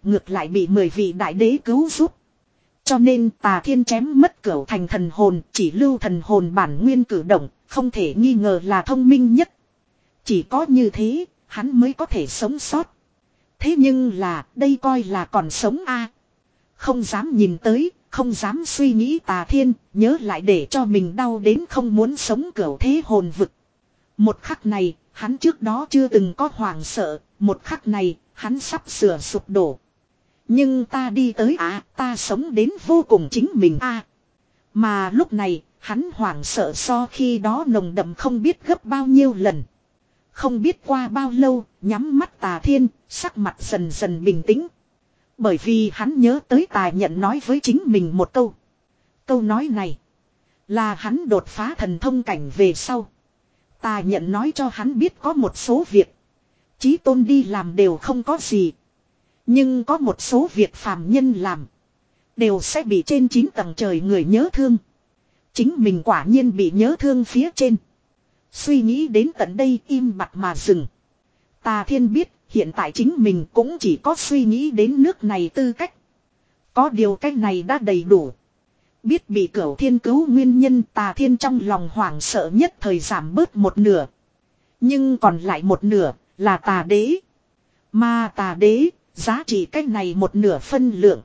S1: ngược lại bị mười vị đại đế cứu giúp. Cho nên Tà Thiên chém mất Cửu Thành thần hồn, chỉ lưu thần hồn bản nguyên cử động, không thể nghi ngờ là thông minh nhất. Chỉ có như thế, hắn mới có thể sống sót. Thế nhưng là, đây coi là còn sống a. Không dám nhìn tới, không dám suy nghĩ Tà Thiên, nhớ lại để cho mình đau đến không muốn sống cửu thế hồn vực. Một khắc này, hắn trước đó chưa từng có hoảng sợ, một khắc này, hắn sắp sửa sụp đổ. Nhưng ta đi tới à, ta sống đến vô cùng chính mình a. Mà lúc này, hắn hoảng sợ so khi đó nồng đậm không biết gấp bao nhiêu lần. Không biết qua bao lâu, nhắm mắt Tà Thiên, sắc mặt dần dần bình tĩnh. Bởi vì hắn nhớ tới Tà Nhận nói với chính mình một câu. Câu nói này, là hắn đột phá thần thông cảnh về sau. Tà Nhận nói cho hắn biết có một số việc Chí Tôn đi làm đều không có gì. Nhưng có một số việc phàm nhân làm, đều sẽ bị trên chín tầng trời người nhớ thương. Chính mình quả nhiên bị nhớ thương phía trên. Suy nghĩ đến tận đây im bặt mà dừng. Tà Thiên biết hiện tại chính mình cũng chỉ có suy nghĩ đến nước này tư cách. Có điều cách này đã đầy đủ. Biết bị Cửu Thiên cứu nguyên nhân, Tà Thiên trong lòng hoảng sợ nhất thời giảm bớt một nửa. Nhưng còn lại một nửa là Tà Đế. Mà Tà Đế giá trị cách này một nửa phân lượng.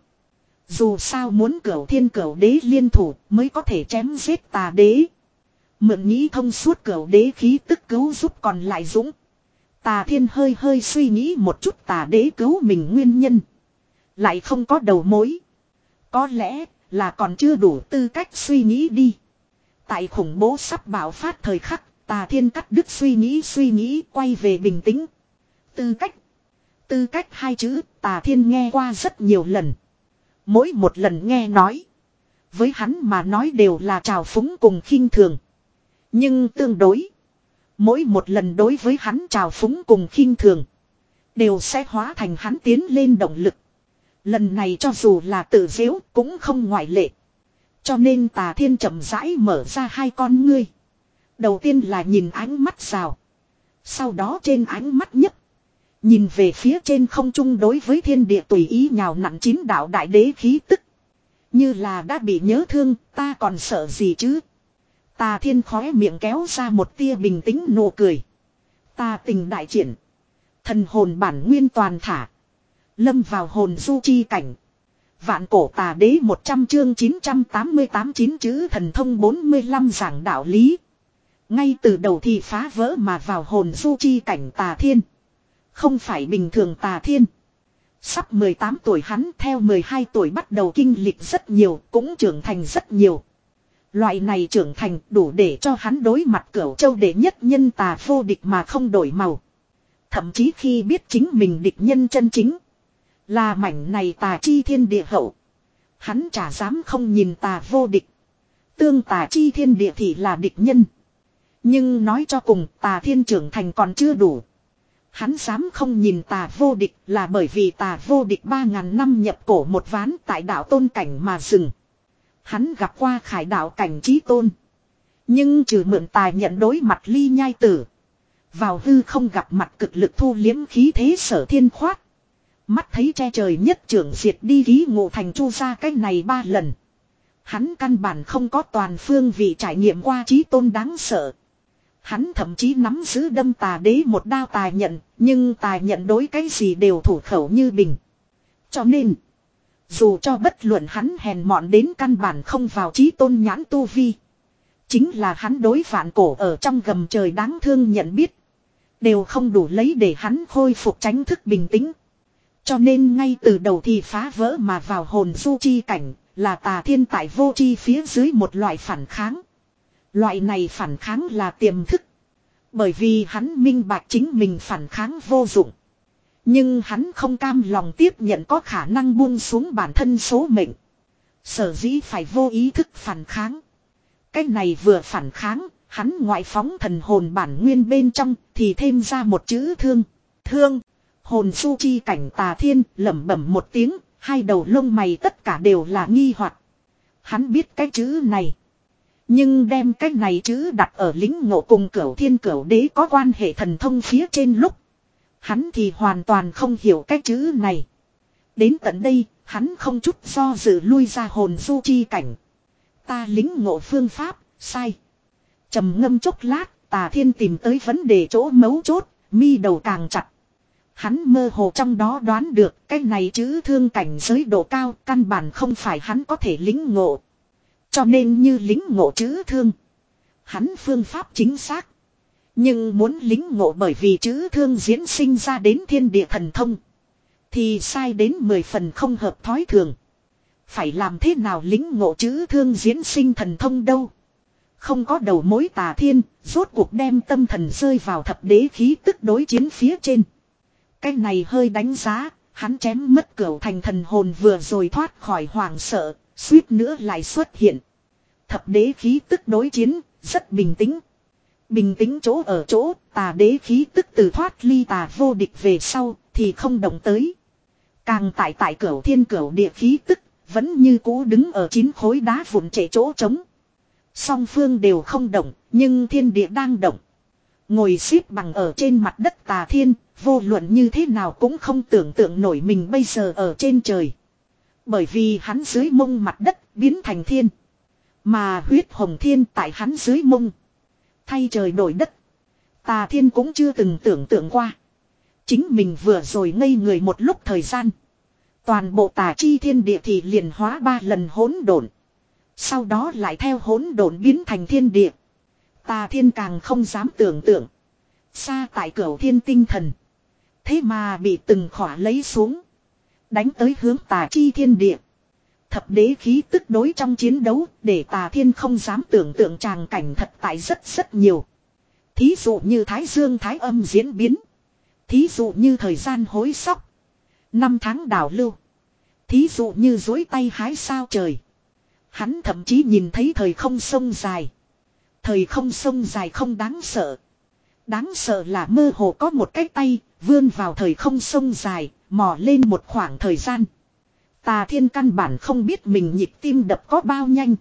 S1: Dù sao muốn Cửu Thiên Cửu Đế liên thủ mới có thể chém giết Tà Đế. Mượn nghĩ thông suốt Cửu Đế khí tức cứu giúp còn lại dũng. Tà Thiên hơi hơi suy nghĩ một chút Tà Đế cứu mình nguyên nhân. Lại không có đầu mối. Có lẽ là còn chưa đủ tư cách suy nghĩ đi. Tại khủng bố sắp bạo phát thời khắc, Tà Thiên cắt đứt suy nghĩ suy nghĩ quay về bình tĩnh. Tư cách. Tư cách hai chữ Tà Thiên nghe qua rất nhiều lần. Mỗi một lần nghe nói, với hắn mà nói đều là trào phúng cùng khinh thường. Nhưng tương đối, mỗi một lần đối với hắn trào phúng cùng khinh thường, đều sẽ hóa thành hắn tiến lên động lực. Lần này cho dù là tự giễu cũng không ngoại lệ. Cho nên Tà Thiên chậm rãi mở ra hai con ngươi. Đầu tiên là nhìn ánh mắt rào. Sau đó trên ánh mắt nhất, nhìn về phía trên không trung đối với thiên địa tùy ý nhào nặn chín đạo đại đế khí tức. Như là đã bị nhớ thương, ta còn sợ gì chứ? Tà Thiên khóe miệng kéo ra một tia bình tĩnh nụ cười. Tà tình đại triển. Thần hồn bản nguyên toàn thả. Lâm vào hồn du chi cảnh. Vạn cổ Tà Đế một trăm chương chín trăm tám mươi tám chín chữ thần thông bốn mươi lăm giảng đạo lý. Ngay từ đầu thì phá vỡ mà vào hồn du chi cảnh Tà Thiên. Không phải bình thường Tà Thiên. Sắp mười tám tuổi hắn theo mười hai tuổi bắt đầu kinh lịch rất nhiều, cũng trưởng thành rất nhiều. Loại này trưởng thành đủ để cho hắn đối mặt Cửu Châu đệ nhất nhân Tà vô địch mà không đổi màu. Thậm chí khi biết chính mình địch nhân chân chính là mảnh này Tà chi thiên địa hậu, hắn chả dám không nhìn Tà vô địch. Tương Tà chi thiên địa thì là địch nhân. Nhưng nói cho cùng Tà Thiên trưởng thành còn chưa đủ. Hắn dám không nhìn Tà vô địch là bởi vì Tà vô địch ba ngàn năm nhập cổ một ván tại đạo tôn cảnh mà dừng. Hắn gặp qua khải đạo cảnh chí tôn. Nhưng trừ mượn Tà Nhận đối mặt ly nhai tử. Vào hư không gặp mặt cực lực thu liếm khí thế Sở Thiên khoát. Mắt thấy che trời nhất trưởng diệt đi ký ngộ thành chu ra cách này ba lần. Hắn căn bản không có toàn phương vị trải nghiệm qua chí tôn đáng sợ. Hắn thậm chí nắm giữ đâm Tà Đế một đao Tà Nhận, nhưng Tà Nhận đối cái gì đều thủ khẩu như bình. Cho nên, dù cho bất luận hắn hèn mọn đến căn bản không vào chí tôn nhãn tu vi, chính là hắn đối vạn cổ ở trong gầm trời đáng thương nhận biết, đều không đủ lấy để hắn khôi phục tránh thức bình tĩnh. Cho nên ngay từ đầu thì phá vỡ mà vào hồn du chi cảnh, là Tà Thiên tại vô chi phía dưới một loại phản kháng. Loại này phản kháng là tiềm thức. Bởi vì hắn minh bạch chính mình phản kháng vô dụng. Nhưng hắn không cam lòng tiếp nhận có khả năng buông xuống bản thân số mệnh. Sở dĩ phải vô ý thức phản kháng. Cái này vừa phản kháng, hắn ngoại phóng thần hồn bản nguyên bên trong thì thêm ra một chữ thương. Thương, hồn su chi cảnh Tà Thiên lẩm bẩm một tiếng, hai đầu lông mày tất cả đều là nghi hoặc. Hắn biết cái chữ này. Nhưng đem cái này chữ đặt ở lính ngộ cùng Cửu Thiên Cửu Đế có quan hệ thần thông phía trên lúc, hắn thì hoàn toàn không hiểu cái chữ này. Đến tận đây, hắn không chút do dự lui ra hồn du chi cảnh. Ta lính ngộ phương pháp, sai. Trầm ngâm chốc lát, Tà Thiên tìm tới vấn đề chỗ mấu chốt, mi đầu càng chặt. Hắn mơ hồ trong đó đoán được cái này chữ thương cảnh giới độ cao căn bản không phải hắn có thể lính ngộ. Cho nên như lính ngộ chữ thương. Hắn phương pháp chính xác. Nhưng muốn lính ngộ bởi vì chữ thương diễn sinh ra đến thiên địa thần thông. Thì sai đến mười phần không hợp thói thường. Phải làm thế nào lính ngộ chữ thương diễn sinh thần thông đâu. Không có đầu mối Tà Thiên, rốt cuộc đem tâm thần rơi vào thập đế khí tức đối chiến phía trên. Cái này hơi đánh giá, hắn chém mất cửu thành thần hồn vừa rồi thoát khỏi hoàng sợ, suýt nữa lại xuất hiện. Thập đế khí tức đối chiến, rất bình tĩnh. Bình tĩnh chỗ ở chỗ, tà đế khí tức từ thoát ly tà vô địch về sau, thì không động tới. Càng tại tại cửu thiên cửu địa khí tức, vẫn như cũ đứng ở chín khối đá vụn trệ chỗ trống. Song phương đều không động, nhưng thiên địa đang động. Ngồi xếp bằng ở trên mặt đất Tà Thiên, vô luận như thế nào cũng không tưởng tượng nổi mình bây giờ ở trên trời. Bởi vì hắn dưới mông mặt đất biến thành thiên. Mà huyết hồng thiên tại hắn dưới mông. Thay trời đổi đất. Tà Thiên cũng chưa từng tưởng tượng qua. Chính mình vừa rồi ngây người một lúc thời gian. Toàn bộ tà chi thiên địa thì liền hóa ba lần hỗn độn. Sau đó lại theo hỗn độn biến thành thiên địa. Tà Thiên càng không dám tưởng tượng. Xa tại cửu thiên tinh thần. Thế mà bị từng khỏa lấy xuống. Đánh tới hướng tà chi thiên địa. Thập đế khí tức đối trong chiến đấu để Tà Thiên không dám tưởng tượng tràng cảnh thật tại rất rất nhiều. Thí dụ như thái dương thái âm diễn biến. Thí dụ như thời gian hối sóc. Năm tháng đảo lưu. Thí dụ như dối tay hái sao trời. Hắn thậm chí nhìn thấy thời không sông dài. Thời không sông dài không đáng sợ. Đáng sợ là mơ hồ có một cái tay vươn vào thời không sông dài, mò lên một khoảng thời gian. Tà Thiên căn bản không biết mình nhịp tim đập có bao nhanh.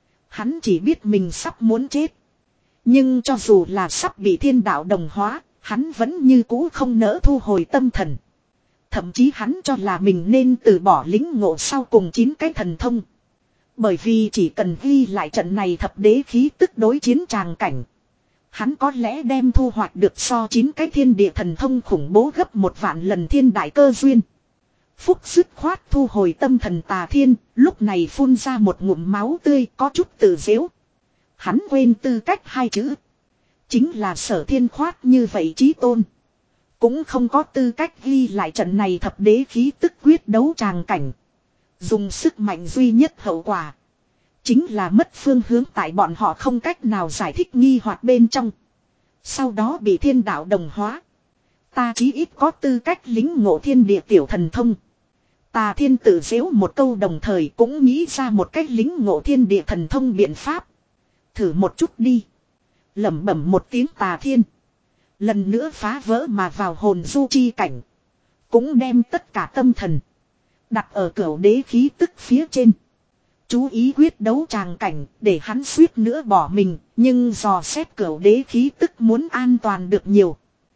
S1: Hắn chỉ biết mình sắp muốn chết. Nhưng cho dù là sắp bị thiên đạo đồng hóa, hắn vẫn như cũ không nỡ thu hồi tâm thần. Thậm chí hắn cho là mình nên từ bỏ lính ngộ sau cùng chín cái thần thông. Bởi vì chỉ cần ghi lại trận này thập đế khí tức đối chiến tràng cảnh. Hắn có lẽ đem thu hoạch được so chín cái thiên địa thần thông khủng bố gấp một vạn lần thiên đại cơ duyên. Phúc dứt khoát thu hồi tâm thần Tà Thiên, lúc này phun ra một ngụm máu tươi có chút tự dễu. Hắn quên tư cách hai chữ. Chính là Sở Thiên khoát như vậy chí tôn. Cũng không có tư cách ghi lại trận này thập đế khí tức quyết đấu tràng cảnh. Dùng sức mạnh duy nhất hậu quả. Chính là mất phương hướng tại bọn họ không cách nào giải thích nghi hoặc bên trong. Sau đó bị thiên đạo đồng hóa. Ta chí ít có tư cách lính ngộ thiên địa tiểu thần thông. Tà Thiên tự giễu một câu đồng thời cũng nghĩ ra một cách lính ngộ thiên địa thần thông biện pháp. Thử một chút đi. Lẩm bẩm một tiếng Tà Thiên. Lần nữa phá vỡ mà vào hồn du chi cảnh. Cũng đem tất cả tâm thần đặt ở cửu đế khí tức phía trên. Chú ý quyết đấu tràng cảnh để hắn suýt nữa bỏ mình. Nhưng dò xét cửu đế khí tức muốn an toàn được nhiều.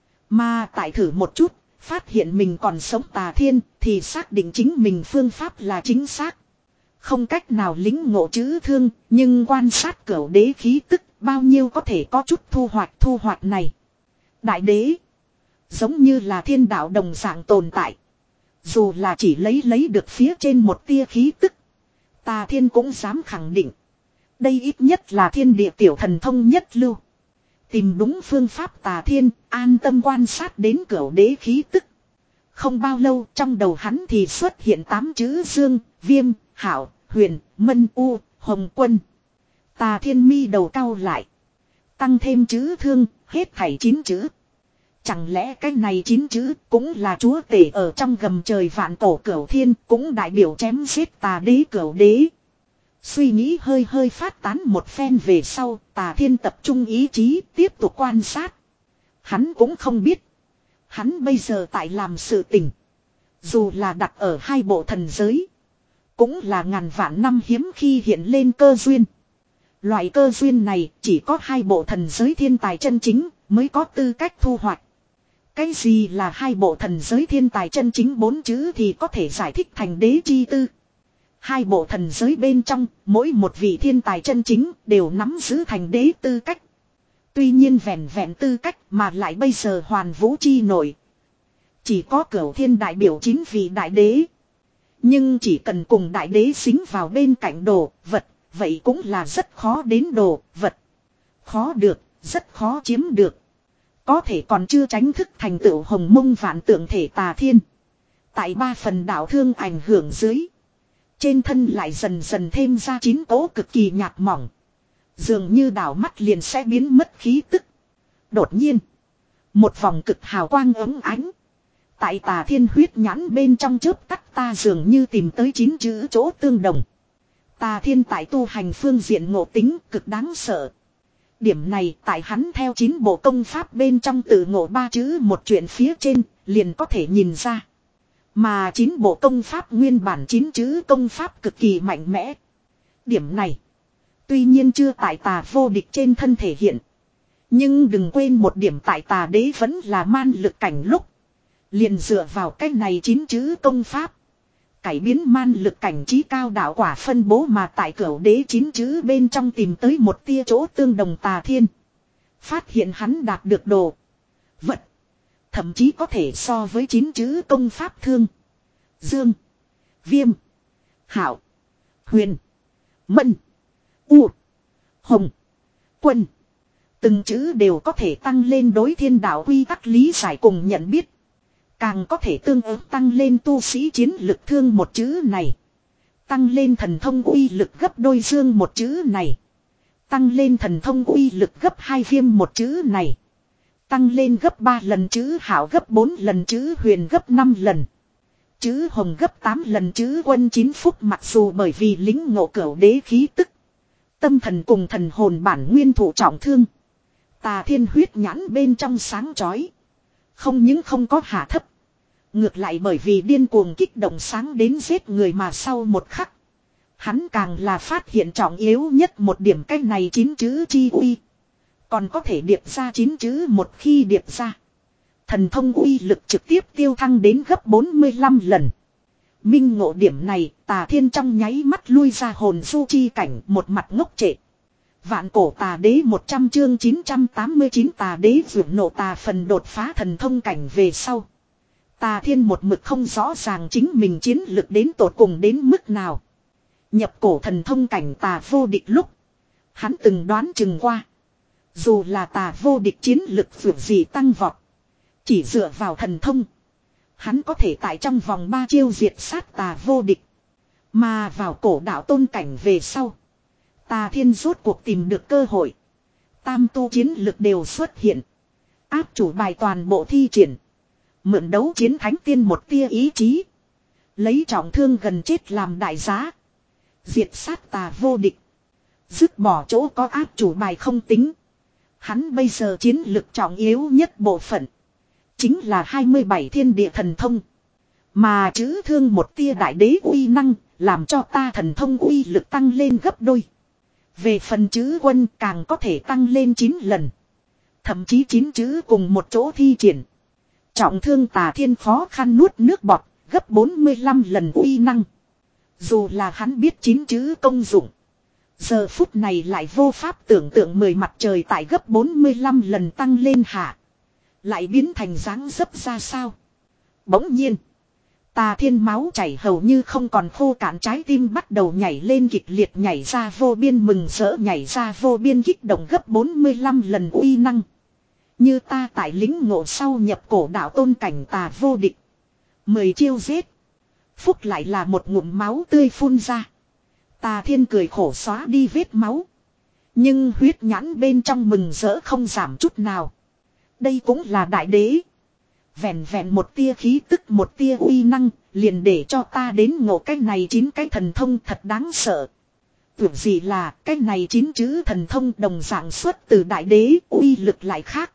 S1: Mà tại thử một chút. Phát hiện mình còn sống Tà Thiên thì xác định chính mình phương pháp là chính xác. Không cách nào lính ngộ chữ thương. Nhưng quan sát cửu đế khí tức bao nhiêu có thể có chút thu hoạch thu hoạch này. Đại đế. Giống như là thiên đạo đồng dạng tồn tại. Dù là chỉ lấy lấy được phía trên một tia khí tức. Tà Thiên cũng dám khẳng định. Đây ít nhất là thiên địa tiểu thần thông nhất lưu. Tìm đúng phương pháp Tà Thiên an tâm quan sát đến cửu đế khí tức. Không bao lâu trong đầu hắn thì xuất hiện tám chữ Dương, Viêm, Hảo, Huyền, Mân, U, Hồng Quân. Tà Thiên mi đầu cau lại. Tăng thêm chữ thương, hết thảy chín chữ. Chẳng lẽ cái này chín chữ cũng là chúa tể ở trong gầm trời vạn cổ cửu thiên cũng đại biểu chém giết tà đế cửu đế. Suy nghĩ hơi hơi phát tán một phen về sau, Tà Thiên tập trung ý chí tiếp tục quan sát. Hắn cũng không biết. Hắn bây giờ tại làm sự tình. Dù là đặt ở hai bộ thần giới. Cũng là ngàn vạn năm hiếm khi hiện lên cơ duyên. Loại cơ duyên này chỉ có hai bộ thần giới thiên tài chân chính mới có tư cách thu hoạch. Cái gì là hai bộ thần giới thiên tài chân chính bốn chữ thì có thể giải thích thành đế chi tư. Hai bộ thần giới bên trong, mỗi một vị thiên tài chân chính đều nắm giữ thành đế tư cách. Tuy nhiên vẹn vẹn tư cách mà lại bây giờ hoàn vũ chi nổi. Chỉ có Cửu Thiên đại biểu chín vị đại đế. Nhưng chỉ cần cùng đại đế xính vào bên cạnh đồ, vật, vậy cũng là rất khó đến đồ, vật. Khó được, rất khó chiếm được. Có thể còn chưa tránh thức thành tựu hồng mông vạn tượng thể Tà Thiên. Tại ba phần đạo thương ảnh hưởng dưới. Trên thân lại dần dần thêm ra chín cỗ cực kỳ nhạt mỏng. Dường như đảo mắt liền sẽ biến mất khí tức. Đột nhiên. Một vòng cực hào quang ấm ánh. Tại Tà Thiên huyết nhãn bên trong chớp tắt ta dường như tìm tới chín chữ chỗ tương đồng. Tà Thiên tại tu hành phương diện ngộ tính cực đáng sợ. Điểm này tại hắn theo chín bộ công pháp bên trong tự ngộ ba chữ một chuyện phía trên liền có thể nhìn ra. Mà chín bộ công pháp nguyên bản chín chữ công pháp cực kỳ mạnh mẽ. Điểm này tuy nhiên chưa tại Tà vô địch trên thân thể hiện. Nhưng đừng quên một điểm tại Tà đế vẫn là man lực cảnh lúc. Liền dựa vào cái này chín chữ công pháp. Cải biến man lực cảnh trí cao đạo quả phân bố mà tại Cửu đế chín chữ bên trong tìm tới một tia chỗ tương đồng Tà Thiên. Phát hiện hắn đạt được đồ. Vật. Thậm chí có thể so với chín chữ công pháp thương. Dương. Viêm. Hảo. Huyền. Mân. U. Hồng. Quân. Từng chữ đều có thể tăng lên đối thiên đạo quy tắc lý giải cùng nhận biết. Càng có thể tương ứng tăng lên tu sĩ chiến lực thương một chữ này. Tăng lên thần thông uy lực gấp đôi dương một chữ này. Tăng lên thần thông uy lực gấp hai viêm một chữ này. Tăng lên gấp ba lần chữ hảo gấp bốn lần chữ huyền gấp năm lần. Chữ hồng gấp tám lần chữ quân chín phúc mặc dù bởi vì lính ngộ Cửu đế khí tức. Tâm thần cùng thần hồn bản nguyên thủ trọng thương. Tà Thiên huyết nhãn bên trong sáng chói. Không những không có hạ thấp. Ngược lại bởi vì điên cuồng kích động sáng đến giết người mà sau một khắc. Hắn càng là phát hiện trọng yếu nhất một điểm cách này chín chữ chi uy. Còn có thể điệp ra chín chữ một khi điệp ra. Thần thông uy lực trực tiếp tiêu thăng đến gấp bốn mươi lăm lần. Minh ngộ điểm này Tà Thiên trong nháy mắt lui ra hồn du chi cảnh một mặt ngốc trệ. Vạn cổ Tà đế một trăm chương chín trăm tám mươi chín Tà đế vượt nộ tà phần đột phá thần thông cảnh về sau. Tà Thiên một mực không rõ ràng chính mình chiến lực đến tột cùng đến mức nào. Nhập cổ thần thông cảnh Tà vô địch lúc. Hắn từng đoán chừng qua. Dù là Tà vô địch chiến lực vượt gì tăng vọt. Chỉ dựa vào thần thông. Hắn có thể tại trong vòng ba chiêu diệt sát Tà vô địch. Mà vào cổ đạo tôn cảnh về sau. Tà Thiên rốt cuộc tìm được cơ hội. Tam tu chiến lực đều xuất hiện. Áp chủ bài toàn bộ thi triển. Mượn đấu chiến thánh tiên một tia ý chí. Lấy trọng thương gần chết làm đại giá. Diệt sát Tà vô địch. Dứt bỏ chỗ có áp chủ bài không tính. Hắn bây giờ chiến lực trọng yếu nhất bộ phận. Chính là hai mươi bảy thiên địa thần thông. Mà chữ thương một tia đại đế uy năng. Làm cho ta thần thông uy lực tăng lên gấp đôi. Về phần chữ quân càng có thể tăng lên chín lần. Thậm chí chín chữ cùng một chỗ thi triển. Trọng thương Tà Thiên khó khăn nuốt nước bọt, gấp bốn mươi lăm lần uy năng. Dù là hắn biết chín chữ công dụng. Giờ phút này lại vô pháp tưởng tượng mười mặt trời tại gấp bốn mươi lăm lần tăng lên hạ. Lại biến thành dáng dấp ra sao. Bỗng nhiên. Tà Thiên máu chảy hầu như không còn khô cạn trái tim bắt đầu nhảy lên kịch liệt nhảy ra vô biên mừng rỡ nhảy ra vô biên kích động gấp bốn mươi lăm lần uy năng. Như ta tại lính ngộ sau nhập cổ đạo tôn cảnh Tà vô địch. Mười chiêu giết. Phúc lại là một ngụm máu tươi phun ra. Tà Thiên cười khổ xóa đi vết máu. Nhưng huyết nhãn bên trong mừng rỡ không giảm chút nào. Đây cũng là đại đế. Vẹn vẹn một tia khí tức một tia uy năng, liền để cho ta đến ngộ cái này chín cái thần thông thật đáng sợ. Tưởng gì là cái này chín chữ thần thông đồng dạng xuất từ đại đế, uy lực lại khác.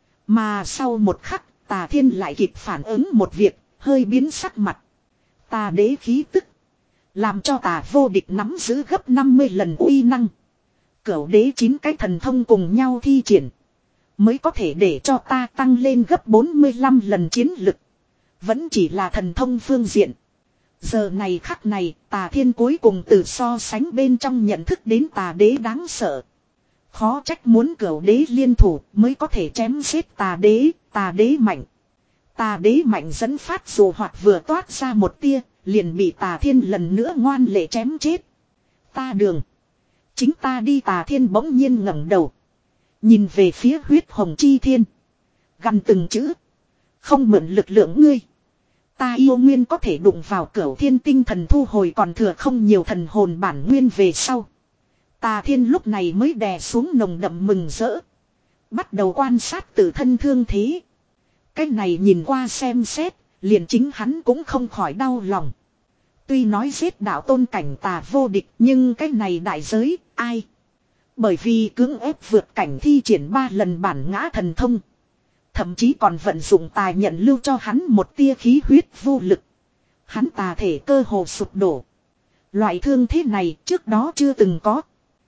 S1: Mà sau một khắc, Tà Thiên lại kịp phản ứng một việc, hơi biến sắc mặt. Tà đế khí tức, làm cho Tà vô địch nắm giữ gấp năm mươi lần uy năng. Cửu đế chín cái thần thông cùng nhau thi triển. mới có thể để cho ta tăng lên gấp bốn mươi lăm lần chiến lực. Vẫn chỉ là thần thông phương diện. Giờ này khắc này, Tà Thiên cuối cùng từ so sánh bên trong nhận thức đến tà đế đáng sợ. Khó trách muốn cửu đế liên thủ mới có thể chém giết tà đế, tà đế mạnh. Tà đế mạnh dẫn phát dù hoạt vừa toát ra một tia, liền bị Tà Thiên lần nữa ngoan lệ chém chết. Ta đường. Chính ta đi. Tà Thiên bỗng nhiên ngẩng đầu. Nhìn về phía huyết hồng chi thiên. Gằn từng chữ. Không mượn lực lượng ngươi. Ta yêu nguyên có thể đụng vào cửu thiên tinh thần thu hồi còn thừa không nhiều thần hồn bản nguyên về sau. Tà Thiên lúc này mới đè xuống nồng đậm mừng rỡ. Bắt đầu quan sát tự thân thương thế. Cái này nhìn qua xem xét, liền chính hắn cũng không khỏi đau lòng. Tuy nói giết đạo tôn cảnh tà vô địch, nhưng cái này đại giới, ai? Bởi vì cưỡng ép vượt cảnh thi triển ba lần bản ngã thần thông. Thậm chí còn vận dụng tài nhận lưu cho hắn một tia khí huyết vô lực. Hắn tà thể cơ hồ sụp đổ. Loại thương thế này trước đó chưa từng có.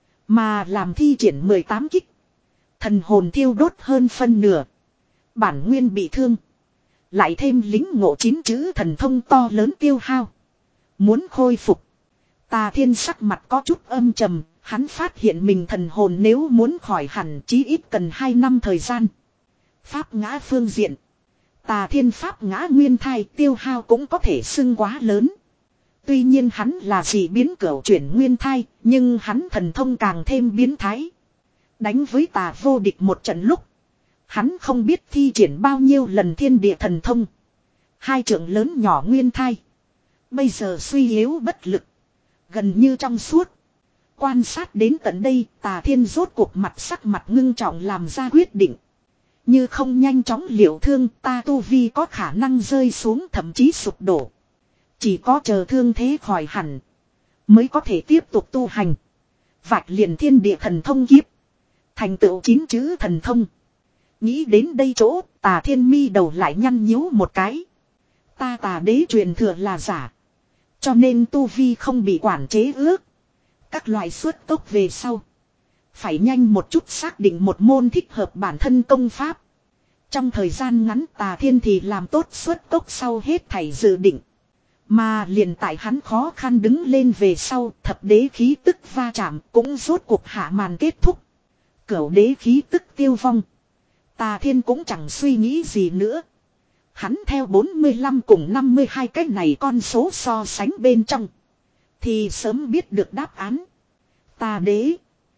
S1: Mà làm thi triển mười tám kích. Thần hồn thiêu đốt hơn phân nửa. Bản nguyên bị thương. Lại thêm lính ngộ chín chữ thần thông to lớn tiêu hao. Muốn khôi phục. Tà Thiên sắc mặt có chút âm trầm. Hắn phát hiện mình thần hồn nếu muốn khỏi hẳn chí ít cần hai năm thời gian. Pháp ngã phương diện. Tà Thiên pháp ngã nguyên thai tiêu hao cũng có thể xưng quá lớn. Tuy nhiên hắn là dị biến cửu chuyển nguyên thai. Nhưng hắn thần thông càng thêm biến thái. Đánh với tà vô địch một trận lúc. Hắn không biết thi triển bao nhiêu lần thiên địa thần thông. Hai trưởng lớn nhỏ nguyên thai. Bây giờ suy yếu bất lực. Gần như trong suốt. Quan sát đến tận đây, Tà Thiên rốt cuộc mặt sắc mặt ngưng trọng làm ra quyết định. Như không nhanh chóng liệu thương, ta tu vi có khả năng rơi xuống thậm chí sụp đổ. Chỉ có chờ thương thế khỏi hẳn, mới có thể tiếp tục tu hành. Vạch liền thiên địa thần thông kiếp. Thành tựu chín chữ thần thông. Nghĩ đến đây chỗ, Tà Thiên mi đầu lại nhăn nhíu một cái. Ta tà đế truyền thừa là giả. Cho nên tu vi không bị quản chế ước. Các loại xuất tốc về sau. Phải nhanh một chút xác định một môn thích hợp bản thân công pháp. Trong thời gian ngắn Tà Thiên thì làm tốt xuất tốc sau hết thảy dự định. Mà liền tại hắn khó khăn đứng lên về sau, thập đế khí tức va chạm cũng rốt cuộc hạ màn kết thúc. Cửu đế khí tức tiêu vong. Tà Thiên cũng chẳng suy nghĩ gì nữa. Hắn theo bốn mươi lăm cùng năm mươi hai cái này con số so sánh bên trong. Thì sớm biết được đáp án. Tà đế.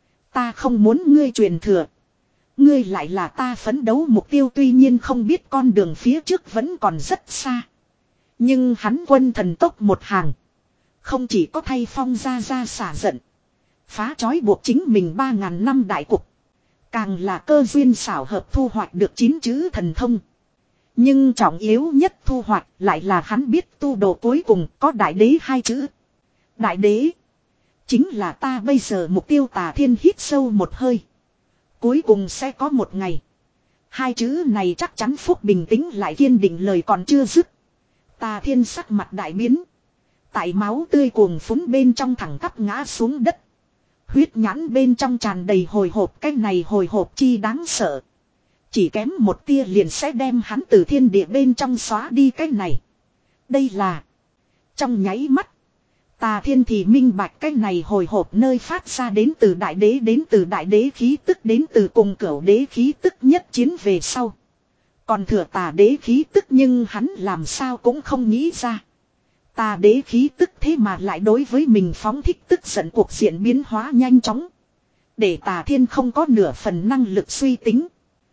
S1: Ta không muốn ngươi truyền thừa. Ngươi lại là ta phấn đấu mục tiêu, tuy nhiên không biết con đường phía trước vẫn còn rất xa. Nhưng hắn quân thần tốc một hàng. Không chỉ có thay Phong ra ra xả giận. Phá trói buộc chính mình ba ngàn năm đại cục. Càng là cơ duyên xảo hợp thu hoạch được chín chữ thần thông. Nhưng trọng yếu nhất thu hoạch lại là hắn biết tu đồ cuối cùng có đại đế hai chữ. Đại đế. Chính là ta bây giờ mục tiêu. Tà Thiên hít sâu một hơi. Cuối cùng sẽ có một ngày. Hai chữ này chắc chắn phúc bình tĩnh lại kiên định lời còn chưa dứt. Tà Thiên sắc mặt đại biến. Tại máu tươi cuồng phúng bên trong thẳng tắp ngã xuống đất. Huyết nhãn bên trong tràn đầy hồi hộp. Cái này hồi hộp chi đáng sợ. Chỉ kém một tia liền sẽ đem hắn từ thiên địa bên trong xóa đi cái này. Đây là. Trong nháy mắt. Tà Thiên thì minh bạch cái này hồi hộp nơi phát ra đến từ đại đế, đến từ đại đế khí tức, đến từ cùng cửu đế khí tức nhất chiến về sau. Còn thừa tà đế khí tức nhưng hắn làm sao cũng không nghĩ ra. Tà đế khí tức thế mà lại đối với mình phóng thích tức giận, cuộc diện biến hóa nhanh chóng. Để Tà Thiên không có nửa phần năng lực suy tính.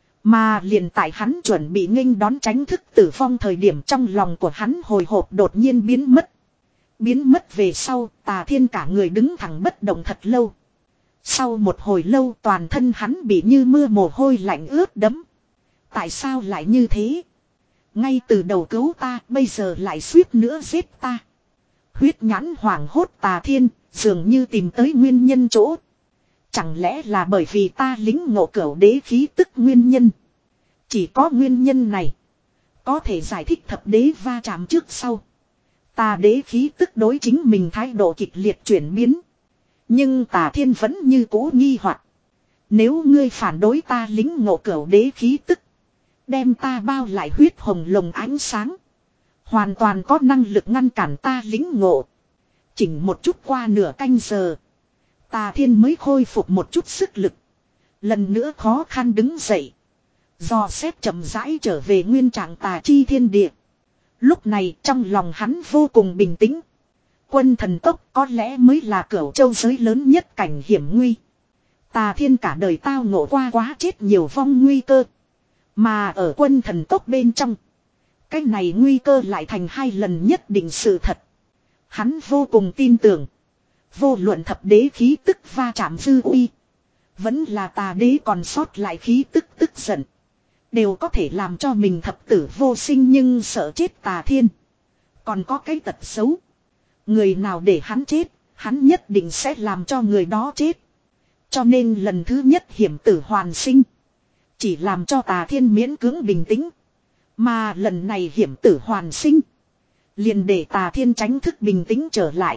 S1: Mà liền tại hắn chuẩn bị nghênh đón tránh thức tử vong thời điểm, trong lòng của hắn hồi hộp đột nhiên biến mất. Biến mất về sau, Tà Thiên cả người đứng thẳng bất động thật lâu. Sau một hồi lâu toàn thân hắn bị như mưa mồ hôi lạnh ướt đẫm. Tại sao lại như thế? Ngay từ đầu cứu ta, bây giờ lại suýt nữa giết ta. Huyết nhãn hoảng hốt Tà Thiên, dường như tìm tới nguyên nhân chỗ. Chẳng lẽ là bởi vì ta lính ngộ cửu đế khí tức nguyên nhân? Chỉ có nguyên nhân này có thể giải thích thập đế va chạm trước sau. Tà đế khí tức đối chính mình thái độ kịch liệt chuyển biến. Nhưng Tà Thiên vẫn như cũ nghi hoặc. Nếu ngươi phản đối ta lính ngộ cửu đế khí tức. Đem ta bao lại huyết hồng lồng ánh sáng. Hoàn toàn có năng lực ngăn cản ta lính ngộ. Chỉnh một chút qua nửa canh giờ. Tà Thiên mới khôi phục một chút sức lực. Lần nữa khó khăn đứng dậy. Do xét chậm rãi trở về nguyên trạng tà chi thiên địa. Lúc này trong lòng hắn vô cùng bình tĩnh. Quân thần tốc có lẽ mới là cửu châu giới lớn nhất cảnh hiểm nguy. Tà Thiên cả đời tao ngộ qua quá chết nhiều vong nguy cơ. Mà ở quân thần tốc bên trong. Cái này nguy cơ lại thành hai lần nhất định sự thật. Hắn vô cùng tin tưởng. Vô luận thập đế khí tức va chạm dư uy. Vẫn là tà đế còn sót lại khí tức tức giận. Đều có thể làm cho mình thập tử vô sinh nhưng sợ chết Tà Thiên. Còn có cái tật xấu. Người nào để hắn chết, hắn nhất định sẽ làm cho người đó chết. Cho nên lần thứ nhất hiểm tử hoàn sinh. Chỉ làm cho Tà Thiên miễn cưỡng bình tĩnh. Mà lần này hiểm tử hoàn sinh. Liền để Tà Thiên tránh thức bình tĩnh trở lại.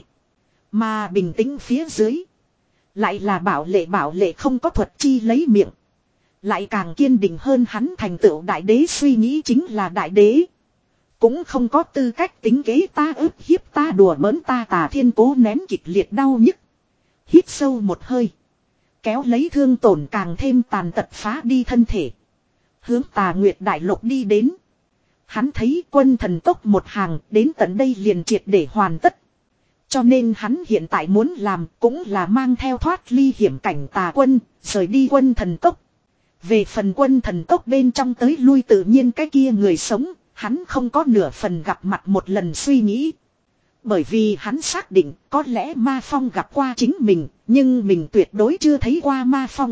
S1: Mà bình tĩnh phía dưới. Lại là bảo lệ bảo lệ không có thuật chi lấy miệng. Lại càng kiên định hơn hắn thành tựu đại đế suy nghĩ chính là đại đế. Cũng không có tư cách tính kế ta ức hiếp ta đùa bỡn ta. Tà Thiên cố nén kịch liệt đau nhức. Hít sâu một hơi. Kéo lấy thương tổn càng thêm tàn tật phá đi thân thể. Hướng Tà Nguyệt Đại Lục đi đến. Hắn thấy quân thần tốc một hàng đến tận đây liền triệt để hoàn tất. Cho nên hắn hiện tại muốn làm cũng là mang theo thoát ly hiểm cảnh tà quân, rời đi quân thần tốc. Về phần quân thần tốc bên trong tới lui tự nhiên cái kia người sống, hắn không có nửa phần gặp mặt một lần suy nghĩ. Bởi vì hắn xác định có lẽ Ma Phong gặp qua chính mình, nhưng mình tuyệt đối chưa thấy qua Ma Phong.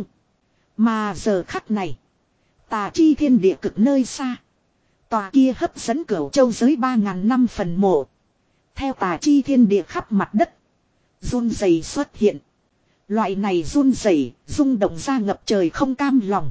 S1: Mà giờ khắc này, Tà chi thiên địa cực nơi xa. Tòa kia hấp dẫn cửu châu giới ba ngàn năm phần mộ. Theo tà chi thiên địa khắp mặt đất. Run rẩy xuất hiện. Loại này run rẩy, rung động ra ngập trời không cam lòng.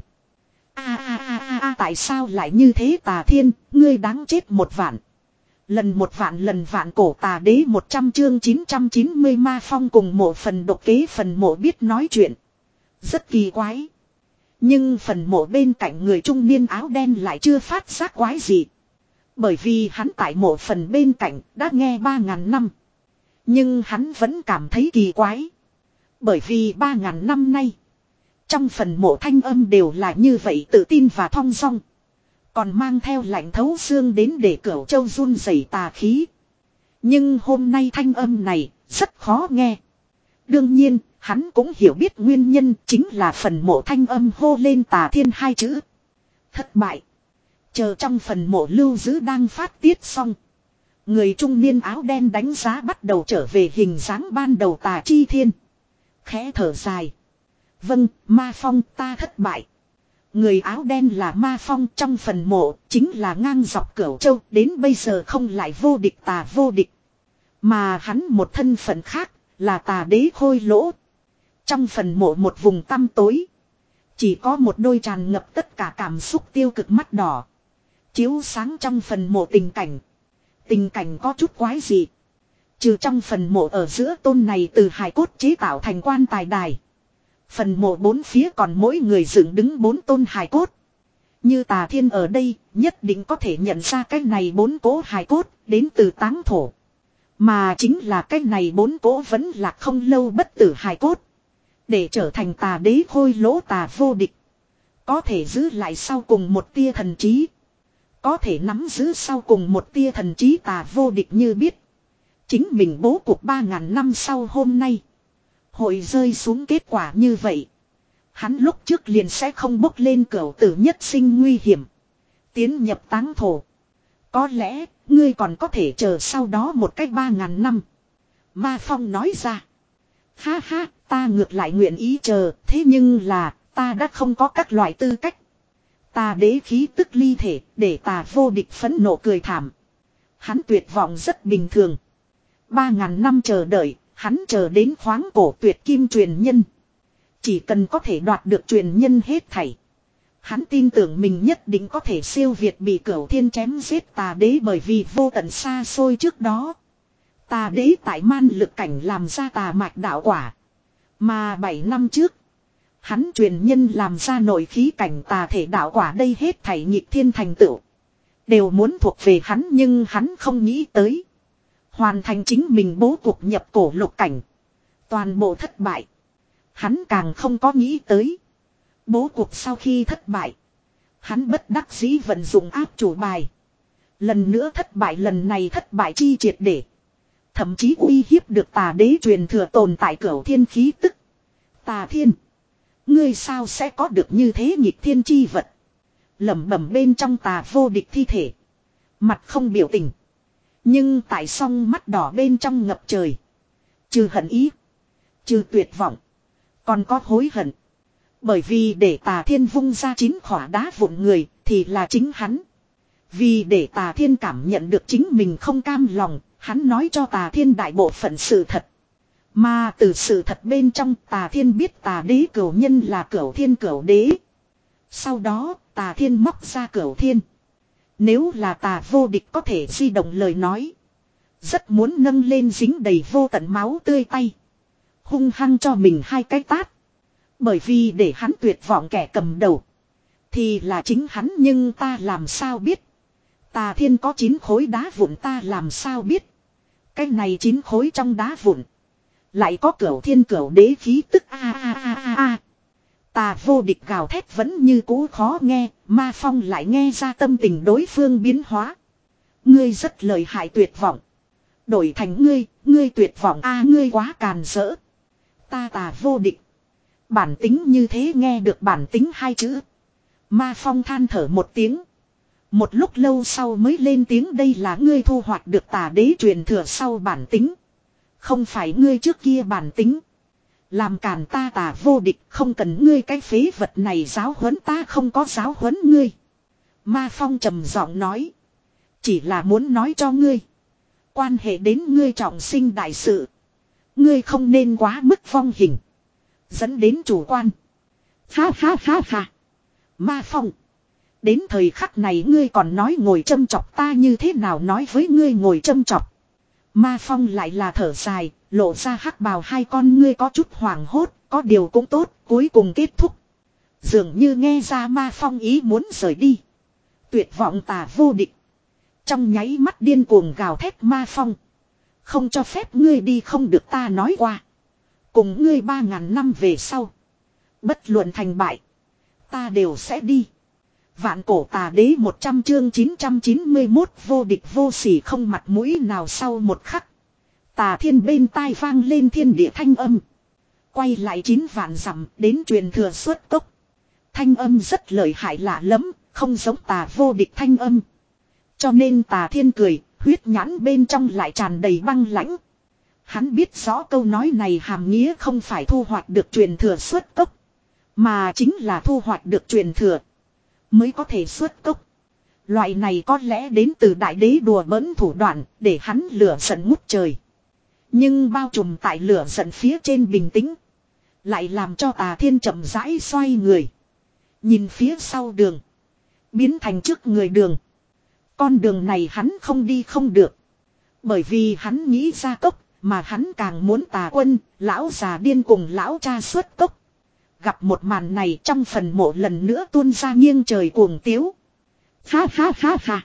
S1: A a a a a tại sao lại như thế Tà Thiên, ngươi đáng chết một vạn. Lần một vạn lần vạn cổ tà đế một trăm chương chín trăm chín mươi Ma Phong cùng mộ phần độc kế phần mộ biết nói chuyện. Rất kỳ quái. Nhưng phần mộ bên cạnh người trung niên áo đen lại chưa phát giác quái gì. Bởi vì hắn tại mộ phần bên cạnh đã nghe ba ngàn năm. Nhưng hắn vẫn cảm thấy kỳ quái. Bởi vì ba ngàn năm nay. Trong phần mộ thanh âm đều là như vậy tự tin và thong dong. Còn mang theo lạnh thấu xương đến để cửu châu run rẩy tà khí. Nhưng hôm nay thanh âm này rất khó nghe. Đương nhiên, hắn cũng hiểu biết nguyên nhân chính là phần mộ thanh âm hô lên Tà Thiên hai chữ. Thất bại. Chờ trong phần mộ lưu giữ đang phát tiết xong. Người trung niên áo đen đánh giá bắt đầu trở về hình dáng ban đầu Tà Chi Thiên. Khẽ thở dài. Vâng, Ma Phong ta thất bại. Người áo đen là Ma Phong trong phần mộ chính là ngang dọc cửu châu đến bây giờ không lại vô địch tà vô địch. Mà hắn một thân phận khác là tà đế khôi lỗ. Trong phần mộ một vùng tăm tối. Chỉ có một đôi tràn ngập tất cả cảm xúc tiêu cực mắt đỏ. Chiếu sáng trong phần mộ tình cảnh. Tình cảnh có chút quái dị. Trừ trong phần mộ ở giữa tôn này từ hài cốt chế tạo thành quan tài đài. Phần mộ bốn phía còn mỗi người dựng đứng bốn tôn hài cốt. Như Tà Thiên ở đây nhất định có thể nhận ra cái này bốn cố hài cốt đến từ táng thổ. Mà chính là cái này bốn cố vẫn là không lâu bất tử hài cốt. Để trở thành tà đế khôi lỗ tà vô địch. Có thể giữ lại sau cùng một tia thần trí. Có thể nắm giữ sau cùng một tia thần trí tà vô địch như biết. Chính mình bố cục ba ngàn năm sau hôm nay. Hội rơi xuống kết quả như vậy. Hắn lúc trước liền sẽ không bốc lên cửu tử nhất sinh nguy hiểm. Tiến nhập táng thổ. Có lẽ ngươi còn có thể chờ sau đó một cách ba ngàn năm. Ma Phong nói ra. Ha ha, ta ngược lại nguyện ý chờ, thế nhưng là, ta đã không có các loại tư cách. Tà đế khí tức ly thể, để tà vô địch phẫn nộ cười thảm. Hắn tuyệt vọng rất bình thường. Ba ngàn năm chờ đợi, hắn chờ đến khoáng cổ tuyệt kim truyền nhân. Chỉ cần có thể đoạt được truyền nhân hết thảy. Hắn tin tưởng mình nhất định có thể siêu việt bị cửu thiên chém giết tà đế bởi vì vô tận xa xôi trước đó. Tà đế tại man lực cảnh làm ra tà mạch đạo quả. Mà bảy năm trước, Hắn truyền nhân làm ra nội khí cảnh tà thể đạo quả đây hết thảy nhịp thiên thành tựu. Đều muốn thuộc về hắn nhưng hắn không nghĩ tới. Hoàn thành chính mình bố cục nhập cổ lục cảnh. Toàn bộ thất bại. Hắn càng không có nghĩ tới. Bố cục sau khi thất bại. Hắn bất đắc dĩ vận dụng áp chủ bài. Lần nữa thất bại lần này thất bại chi triệt để. Thậm chí uy hiếp được tà đế truyền thừa tồn tại cửu thiên khí tức. Tà thiên. Ngươi sao sẽ có được như thế nhịp thiên chi vật. Lẩm bẩm bên trong tà vô địch thi thể. Mặt không biểu tình. Nhưng tại song mắt đỏ bên trong ngập trời. Trừ hận ý. Trừ tuyệt vọng. Còn có hối hận. Bởi vì để tà thiên vung ra chín khỏa đá vụn người thì là chính hắn. Vì để tà thiên cảm nhận được chính mình không cam lòng. Hắn nói cho tà thiên đại bộ phận sự thật. Mà từ sự thật bên trong tà thiên biết tà đế cửu nhân là cửu thiên cửu đế. Sau đó tà thiên móc ra cửu thiên. Nếu là tà vô địch có thể di động lời nói. Rất muốn nâng lên dính đầy vô tận máu tươi tay. Hung hăng cho mình hai cái tát. Bởi vì để hắn tuyệt vọng kẻ cầm đầu. Thì là chính hắn nhưng ta làm sao biết. Tà thiên có chín khối đá vụn ta làm sao biết. Cái này chín khối trong đá vụn. Lại có cửu thiên cửu đế khí tức a a a a a. Tà vô địch gào thét vẫn như cũ khó nghe. Ma Phong lại nghe ra tâm tình đối phương biến hóa. Ngươi rất lợi hại tuyệt vọng. Đổi thành ngươi, ngươi tuyệt vọng a ngươi quá càn rỡ. Ta tà vô địch. Bản tính như thế nghe được bản tính hai chữ. Ma Phong than thở một tiếng. Một lúc lâu sau mới lên tiếng đây là ngươi thu hoạch được tà đế truyền thừa sau bản tính. Không phải ngươi trước kia bản tính. Làm càn ta tà vô địch không cần ngươi cái phế vật này giáo huấn ta không có giáo huấn ngươi. Ma Phong trầm giọng nói. Chỉ là muốn nói cho ngươi. Quan hệ đến ngươi trọng sinh đại sự. Ngươi không nên quá mức vong hình. Dẫn đến chủ quan. Ha ha ha ha. Ma Phong. Đến thời khắc này ngươi còn nói ngồi châm chọc ta như thế nào nói với ngươi ngồi châm chọc. Ma Phong lại là thở dài, lộ ra hắc bào hai con ngươi có chút hoảng hốt, có điều cũng tốt, cuối cùng kết thúc. Dường như nghe ra Ma Phong ý muốn rời đi. Tuyệt vọng tà vô địch. Trong nháy mắt điên cuồng gào thét Ma Phong. Không cho phép ngươi đi không được ta nói qua. Cùng ngươi ba ngàn năm về sau. Bất luận thành bại. Ta đều sẽ đi. Vạn cổ tà đế một trăm chương chín trăm chín mươi mốt vô địch vô sỉ không mặt mũi nào sau một khắc. Tà thiên bên tai vang lên thiên địa thanh âm. Quay lại chín vạn dặm đến truyền thừa xuất tốc. Thanh âm rất lợi hại lạ lắm, không giống tà vô địch thanh âm. Cho nên tà thiên cười, huyết nhãn bên trong lại tràn đầy băng lãnh. Hắn biết rõ câu nói này hàm nghĩa không phải thu hoạch được truyền thừa xuất tốc. Mà chính là thu hoạch được truyền thừa. Mới có thể xuất cốc. Loại này có lẽ đến từ đại đế đùa bỡn thủ đoạn để hắn lửa giận ngút trời. Nhưng bao trùm tại lửa giận phía trên bình tĩnh. Lại làm cho tà thiên chậm rãi xoay người. Nhìn phía sau đường. Biến thành trước người đường. Con đường này hắn không đi không được. Bởi vì hắn nghĩ ra cốc. Mà hắn càng muốn tà quân, lão già điên cùng lão cha xuất cốc. Gặp một màn này trong phần mộ lần nữa tuôn ra nghiêng trời cuồng tiếu. Ha ha ha ha.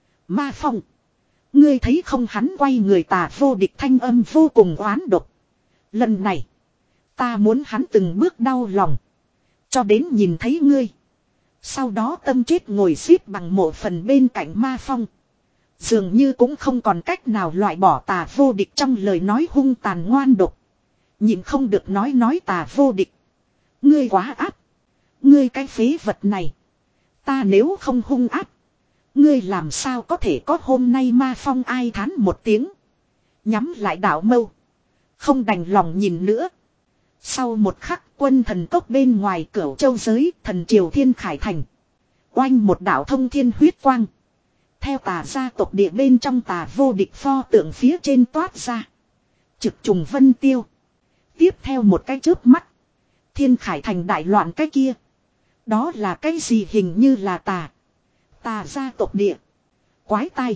S1: Ma Phong. Ngươi thấy không hắn quay người tà vô địch thanh âm vô cùng oán độc. Lần này. Ta muốn hắn từng bước đau lòng. Cho đến nhìn thấy ngươi. Sau đó tâm chết ngồi xếp bằng mộ phần bên cạnh Ma Phong. Dường như cũng không còn cách nào loại bỏ tà vô địch trong lời nói hung tàn ngoan độc. Nhìn không được nói nói tà vô địch. Ngươi quá áp. Ngươi cái phế vật này. Ta nếu không hung áp. Ngươi làm sao có thể có hôm nay Ma Phong ai thán một tiếng. Nhắm lại đạo mâu. Không đành lòng nhìn nữa. Sau một khắc quân thần cốc bên ngoài cửu châu giới thần triều thiên khải thành. Oanh một đạo thông thiên huyết quang. Theo tà gia tộc địa bên trong tà vô địch pho tượng phía trên toát ra. Trực trùng vân tiêu. Tiếp theo một cái chớp mắt. Thiên khải thành đại loạn cái kia. Đó là cái gì hình như là tà. Tà gia tộc địa. Quái tai.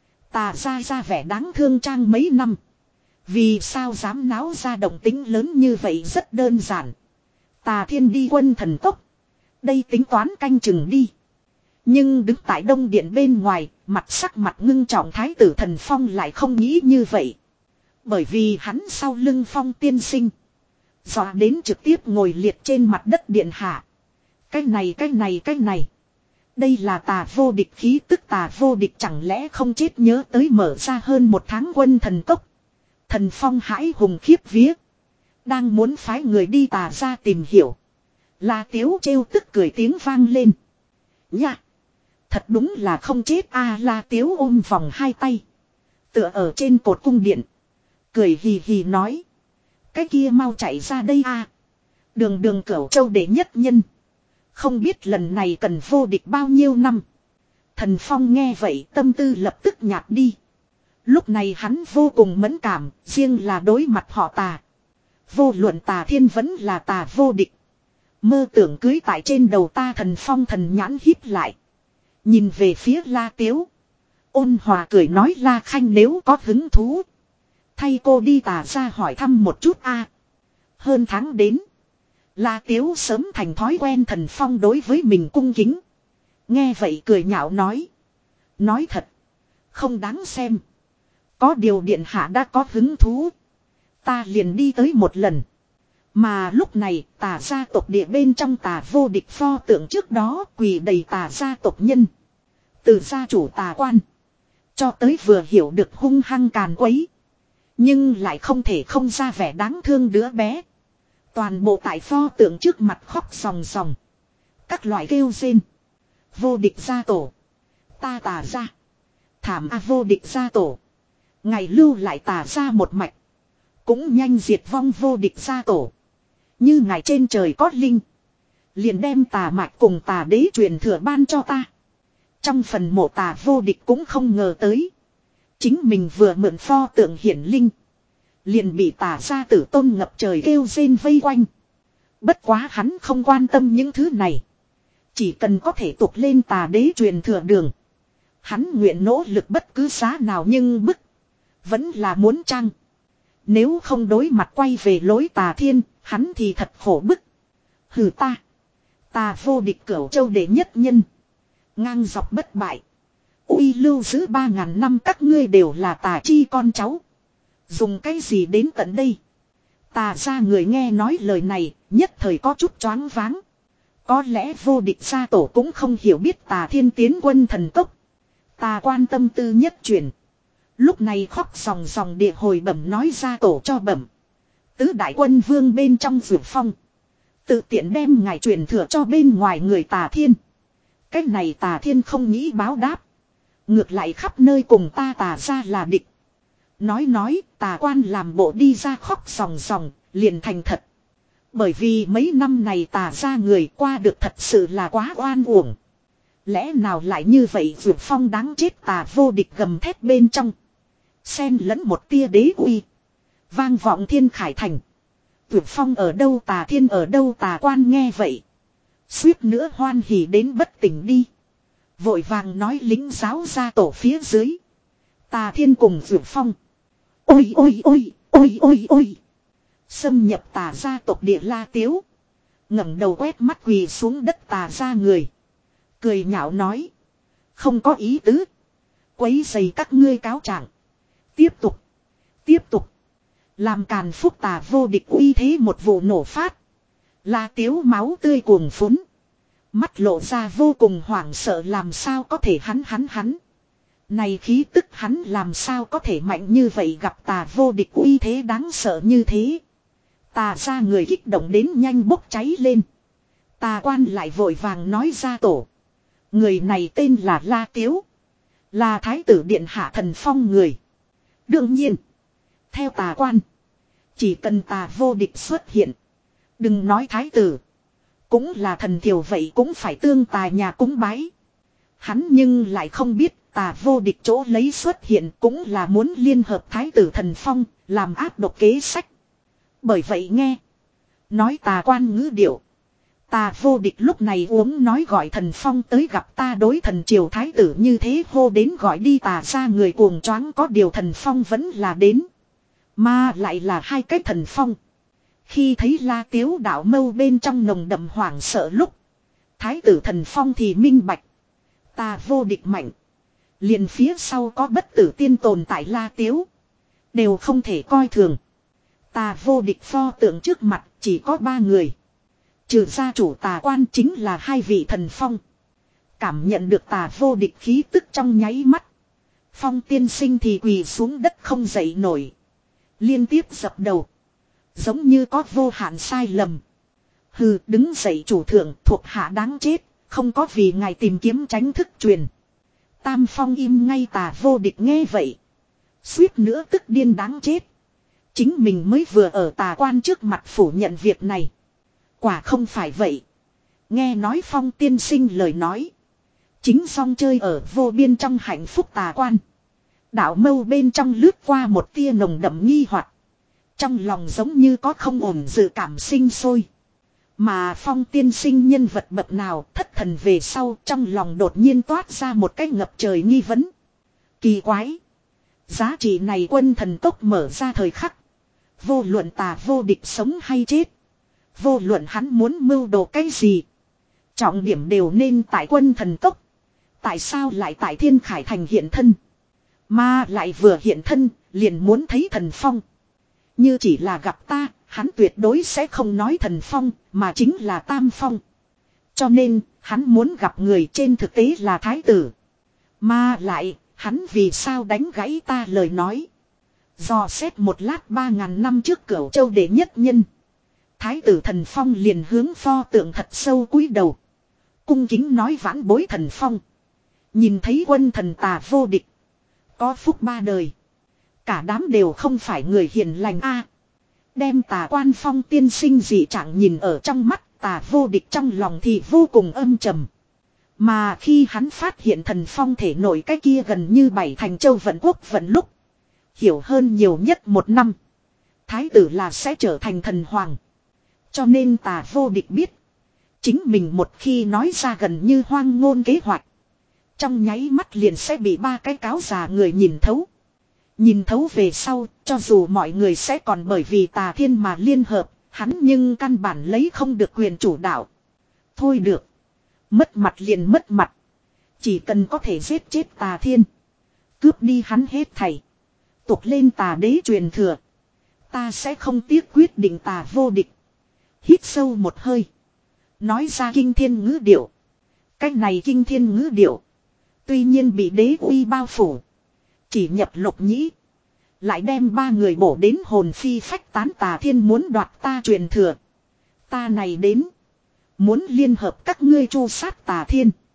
S1: Tà gia ra vẻ đáng thương trang mấy năm. Vì sao dám náo ra động tính lớn như vậy rất đơn giản. Tà Thiên đi quân thần tốc. Đây tính toán canh chừng đi. Nhưng đứng tại Đông Điện bên ngoài, mặt sắc mặt ngưng trọng thái tử Thần Phong lại không nghĩ như vậy. Bởi vì hắn sau lưng Phong tiên sinh. Dọa đến trực tiếp ngồi liệt trên mặt đất điện hạ. Cái này cái này cái này. Đây là tà vô địch khí tức, tà vô địch chẳng lẽ không chết, nhớ tới mở ra hơn một tháng quân thần cốc. Thần Phong hãi hùng khiếp vía. Đang muốn phái người đi tà ra tìm hiểu. La Tiếu trêu tức cười tiếng vang lên. Nha! Thật đúng là không chết a. À, La Tiếu ôm vòng hai tay. Tựa ở trên cột cung điện. Cười hì hì nói. Cái kia mau chạy ra đây a. À. Đường đường Cửu Châu đệ nhất nhân. Không biết lần này cần vô địch bao nhiêu năm. Thần Phong nghe vậy tâm tư lập tức nhạt đi. Lúc này hắn vô cùng mẫn cảm, riêng là đối mặt họ Tà. Vô luận Tà Thiên vẫn là Tà vô địch. Mơ tưởng cưới tại trên đầu ta. Thần Phong thần nhãn híp lại. Nhìn về phía La Tiếu. Ôn hòa cười nói, La Khanh nếu có hứng thú. Thay cô đi Tà ra hỏi thăm một chút a. Hơn tháng đến. La Tiếu sớm thành thói quen Thần Phong đối với mình cung kính. Nghe vậy cười nhạo nói. Nói thật. Không đáng xem. Có điều điện hạ đã có hứng thú. Ta liền đi tới một lần. Mà lúc này Tà gia tộc địa bên trong Tà vô địch pho tượng trước đó quỳ đầy Tà gia tộc nhân. Từ gia chủ Tà Quan. Cho tới vừa hiểu được hung hăng càn quấy. Nhưng lại không thể không ra vẻ đáng thương đứa bé. Toàn bộ tại pho tượng trước mặt khóc sòng sòng. Các loại kêu rên. Vô địch gia tổ. Ta Tà gia. Thảm a vô địch gia tổ. Ngày lưu lại Tà gia một mạch. Cũng nhanh diệt vong vô địch gia tổ. Như ngài trên trời có linh. Liền đem Tà mạch cùng Tà đế truyền thừa ban cho ta. Trong phần mộ Tà vô địch cũng không ngờ tới. Chính mình vừa mượn pho tượng hiển linh. Liền bị Tà gia tử tôn ngập trời kêu rên vây quanh. Bất quá hắn không quan tâm những thứ này. Chỉ cần có thể tục lên Tà đế truyền thừa đường. Hắn nguyện nỗ lực bất cứ giá nào, nhưng bức. Vẫn là muốn chăng. Nếu không đối mặt quay về lối Tà Thiên, hắn thì thật khổ bức. Hừ ta. Tà vô địch Cửu Châu đệ nhất nhân. Ngang dọc bất bại. Uy lưu giữ ba ngàn năm, các ngươi đều là Tà chi con cháu. Dùng cái gì đến tận đây? Tà gia người nghe nói lời này, nhất thời có chút choáng váng. Có lẽ vô địch gia tổ cũng không hiểu biết Tà Thiên tiến quân thần tốc. Tà Quan tâm tư nhất chuyển. Lúc này khóc sòng sòng địa hồi bẩm nói gia tổ cho bẩm. Tứ đại quân vương bên trong Dược Phong. Tự tiện đem ngài truyền thừa cho bên ngoài người Tà Thiên. Cái này Tà Thiên không nghĩ báo đáp. Ngược lại khắp nơi cùng ta Tà gia là địch. Nói nói Tà Quan làm bộ đi ra khóc sòng sòng, liền thành thật. Bởi vì mấy năm này Tà gia người qua được thật sự là quá oan uổng. Lẽ nào lại như vậy? Dược Phong đáng chết Tà vô địch gầm thét bên trong. Xen lẫn một tia đế uy. Vang vọng thiên khải thành. Dược Phong ở đâu, Tà Thiên ở đâu? Tà Quan nghe vậy. Suýt nữa hoan hỉ đến bất tỉnh đi. Vội vàng nói lính giáo gia tổ phía dưới. Tà Thiên cùng Dược Phong. Ôi ôi ôi, ôi ôi ôi. Xâm nhập Tà gia tộc địa La Tiếu. ngẩng đầu quét mắt quỳ xuống đất Tà gia người. Cười nhạo nói. Không có ý tứ. Quấy rầy các ngươi cáo trạng. Tiếp tục. Tiếp tục. Làm càn phúc Tà vô địch uy thế một vụ nổ phát. La Tiếu máu tươi cuồng phún. Mắt lộ ra vô cùng hoảng sợ, làm sao có thể hắn hắn hắn. Này khí tức hắn làm sao có thể mạnh như vậy, gặp Tà vô địch uy thế đáng sợ như thế. Tà ra người kích động đến nhanh bốc cháy lên. Tà Quan lại vội vàng nói ra tổ. Người này tên là La Tiếu. Là Thái tử Điện Hạ Thần Phong người. Đương nhiên. Theo Tà Quan. Chỉ cần Tà vô địch xuất hiện. Đừng nói Thái tử. Cũng là thần thiểu vậy cũng phải tương Tà nhà cúng bái. Hắn nhưng lại không biết Tà vô địch chỗ lấy xuất hiện cũng là muốn liên hợp Thái tử Thần Phong làm áp độc kế sách. Bởi vậy nghe. Nói Tà Quan ngữ điệu. Tà vô địch lúc này uống nói gọi Thần Phong tới gặp ta, đối thần triều thái tử như thế hô đến gọi đi Tà ra người cuồng choáng, có điều Thần Phong vẫn là đến. Mà lại là hai cái Thần Phong. Khi thấy La Tiếu đạo mâu bên trong nồng đậm hoảng sợ lúc. Thái tử Thần Phong thì minh bạch. Ta vô địch mạnh. Liền phía sau có bất tử tiên tồn tại La Tiếu. Đều không thể coi thường. Ta vô địch pho tượng trước mặt chỉ có ba người. Trừ gia chủ tà quan chính là hai vị Thần Phong. Cảm nhận được tà vô địch khí tức trong nháy mắt. Phong tiên sinh thì quỳ xuống đất không dậy nổi. Liên tiếp dập đầu. Giống như có vô hạn sai lầm. Hừ, đứng dậy chủ thượng, thuộc hạ đáng chết. Không có vì ngài tìm kiếm tránh thức truyền. Tam Phong im ngay, tà vô địch nghe vậy. Suýt nữa tức điên đáng chết. Chính mình mới vừa ở tà quan trước mặt phủ nhận việc này. Quả không phải vậy. Nghe nói Phong tiên sinh lời nói. Chính song chơi ở vô biên trong hạnh phúc tà quan. Đạo mâu bên trong lướt qua một tia nồng đậm nghi hoặc. Trong lòng giống như có không ổn dự cảm sinh sôi. Mà Phong tiên sinh nhân vật bậc nào thất thần về sau, trong lòng đột nhiên toát ra một cái ngập trời nghi vấn. Kỳ quái. Giá trị này quân thần tốc mở ra thời khắc. Vô luận tà vô địch sống hay chết. Vô luận hắn muốn mưu đồ cái gì. Trọng điểm đều nên tại quân thần tốc. Tại sao lại tại Thiên Khải Thành hiện thân. Mà lại vừa hiện thân liền muốn thấy Thần Phong. Như chỉ là gặp ta, hắn tuyệt đối sẽ không nói Thần Phong, mà chính là Tam Phong. Cho nên, hắn muốn gặp người trên thực tế là Thái tử. Mà lại, hắn vì sao đánh gãy ta lời nói. Dò xét một lát ba ngàn năm trước Cửu Châu đệ nhất nhân. Thái tử Thần Phong liền hướng pho tượng thật sâu cúi đầu. Cung kính nói vãn bối Thần Phong. Nhìn thấy quân thần tà vô địch. Có phúc ba đời. Cả đám đều không phải người hiền lành a. Đem tà quan Phong tiên sinh dị trạng nhìn ở trong mắt, tà vô địch trong lòng thì vô cùng âm trầm. Mà khi hắn phát hiện Thần Phong thể nổi cái kia gần như bảy thành châu vận quốc vận lúc. Hiểu hơn nhiều nhất một năm. Thái tử là sẽ trở thành thần hoàng. Cho nên tà vô địch biết. Chính mình một khi nói ra gần như hoang ngôn kế hoạch. Trong nháy mắt liền sẽ bị ba cái cáo già người nhìn thấu. Nhìn thấu về sau, cho dù mọi người sẽ còn bởi vì tà thiên mà liên hợp, hắn nhưng căn bản lấy không được quyền chủ đạo. Thôi được. Mất mặt liền mất mặt. Chỉ cần có thể giết chết tà thiên. Cướp đi hắn hết thảy. Tục lên tà đế truyền thừa. Ta sẽ không tiếc quyết định tà vô địch. Hít sâu một hơi. Nói ra kinh thiên ngữ điệu. Cách này kinh thiên ngữ điệu. Tuy nhiên bị đế uy bao phủ. Chỉ nhập lục nhĩ. Lại đem ba người bổ đến hồn phi phách tán, tà thiên muốn đoạt ta truyền thừa. Ta này đến. Muốn liên hợp các ngươi tru sát tà thiên.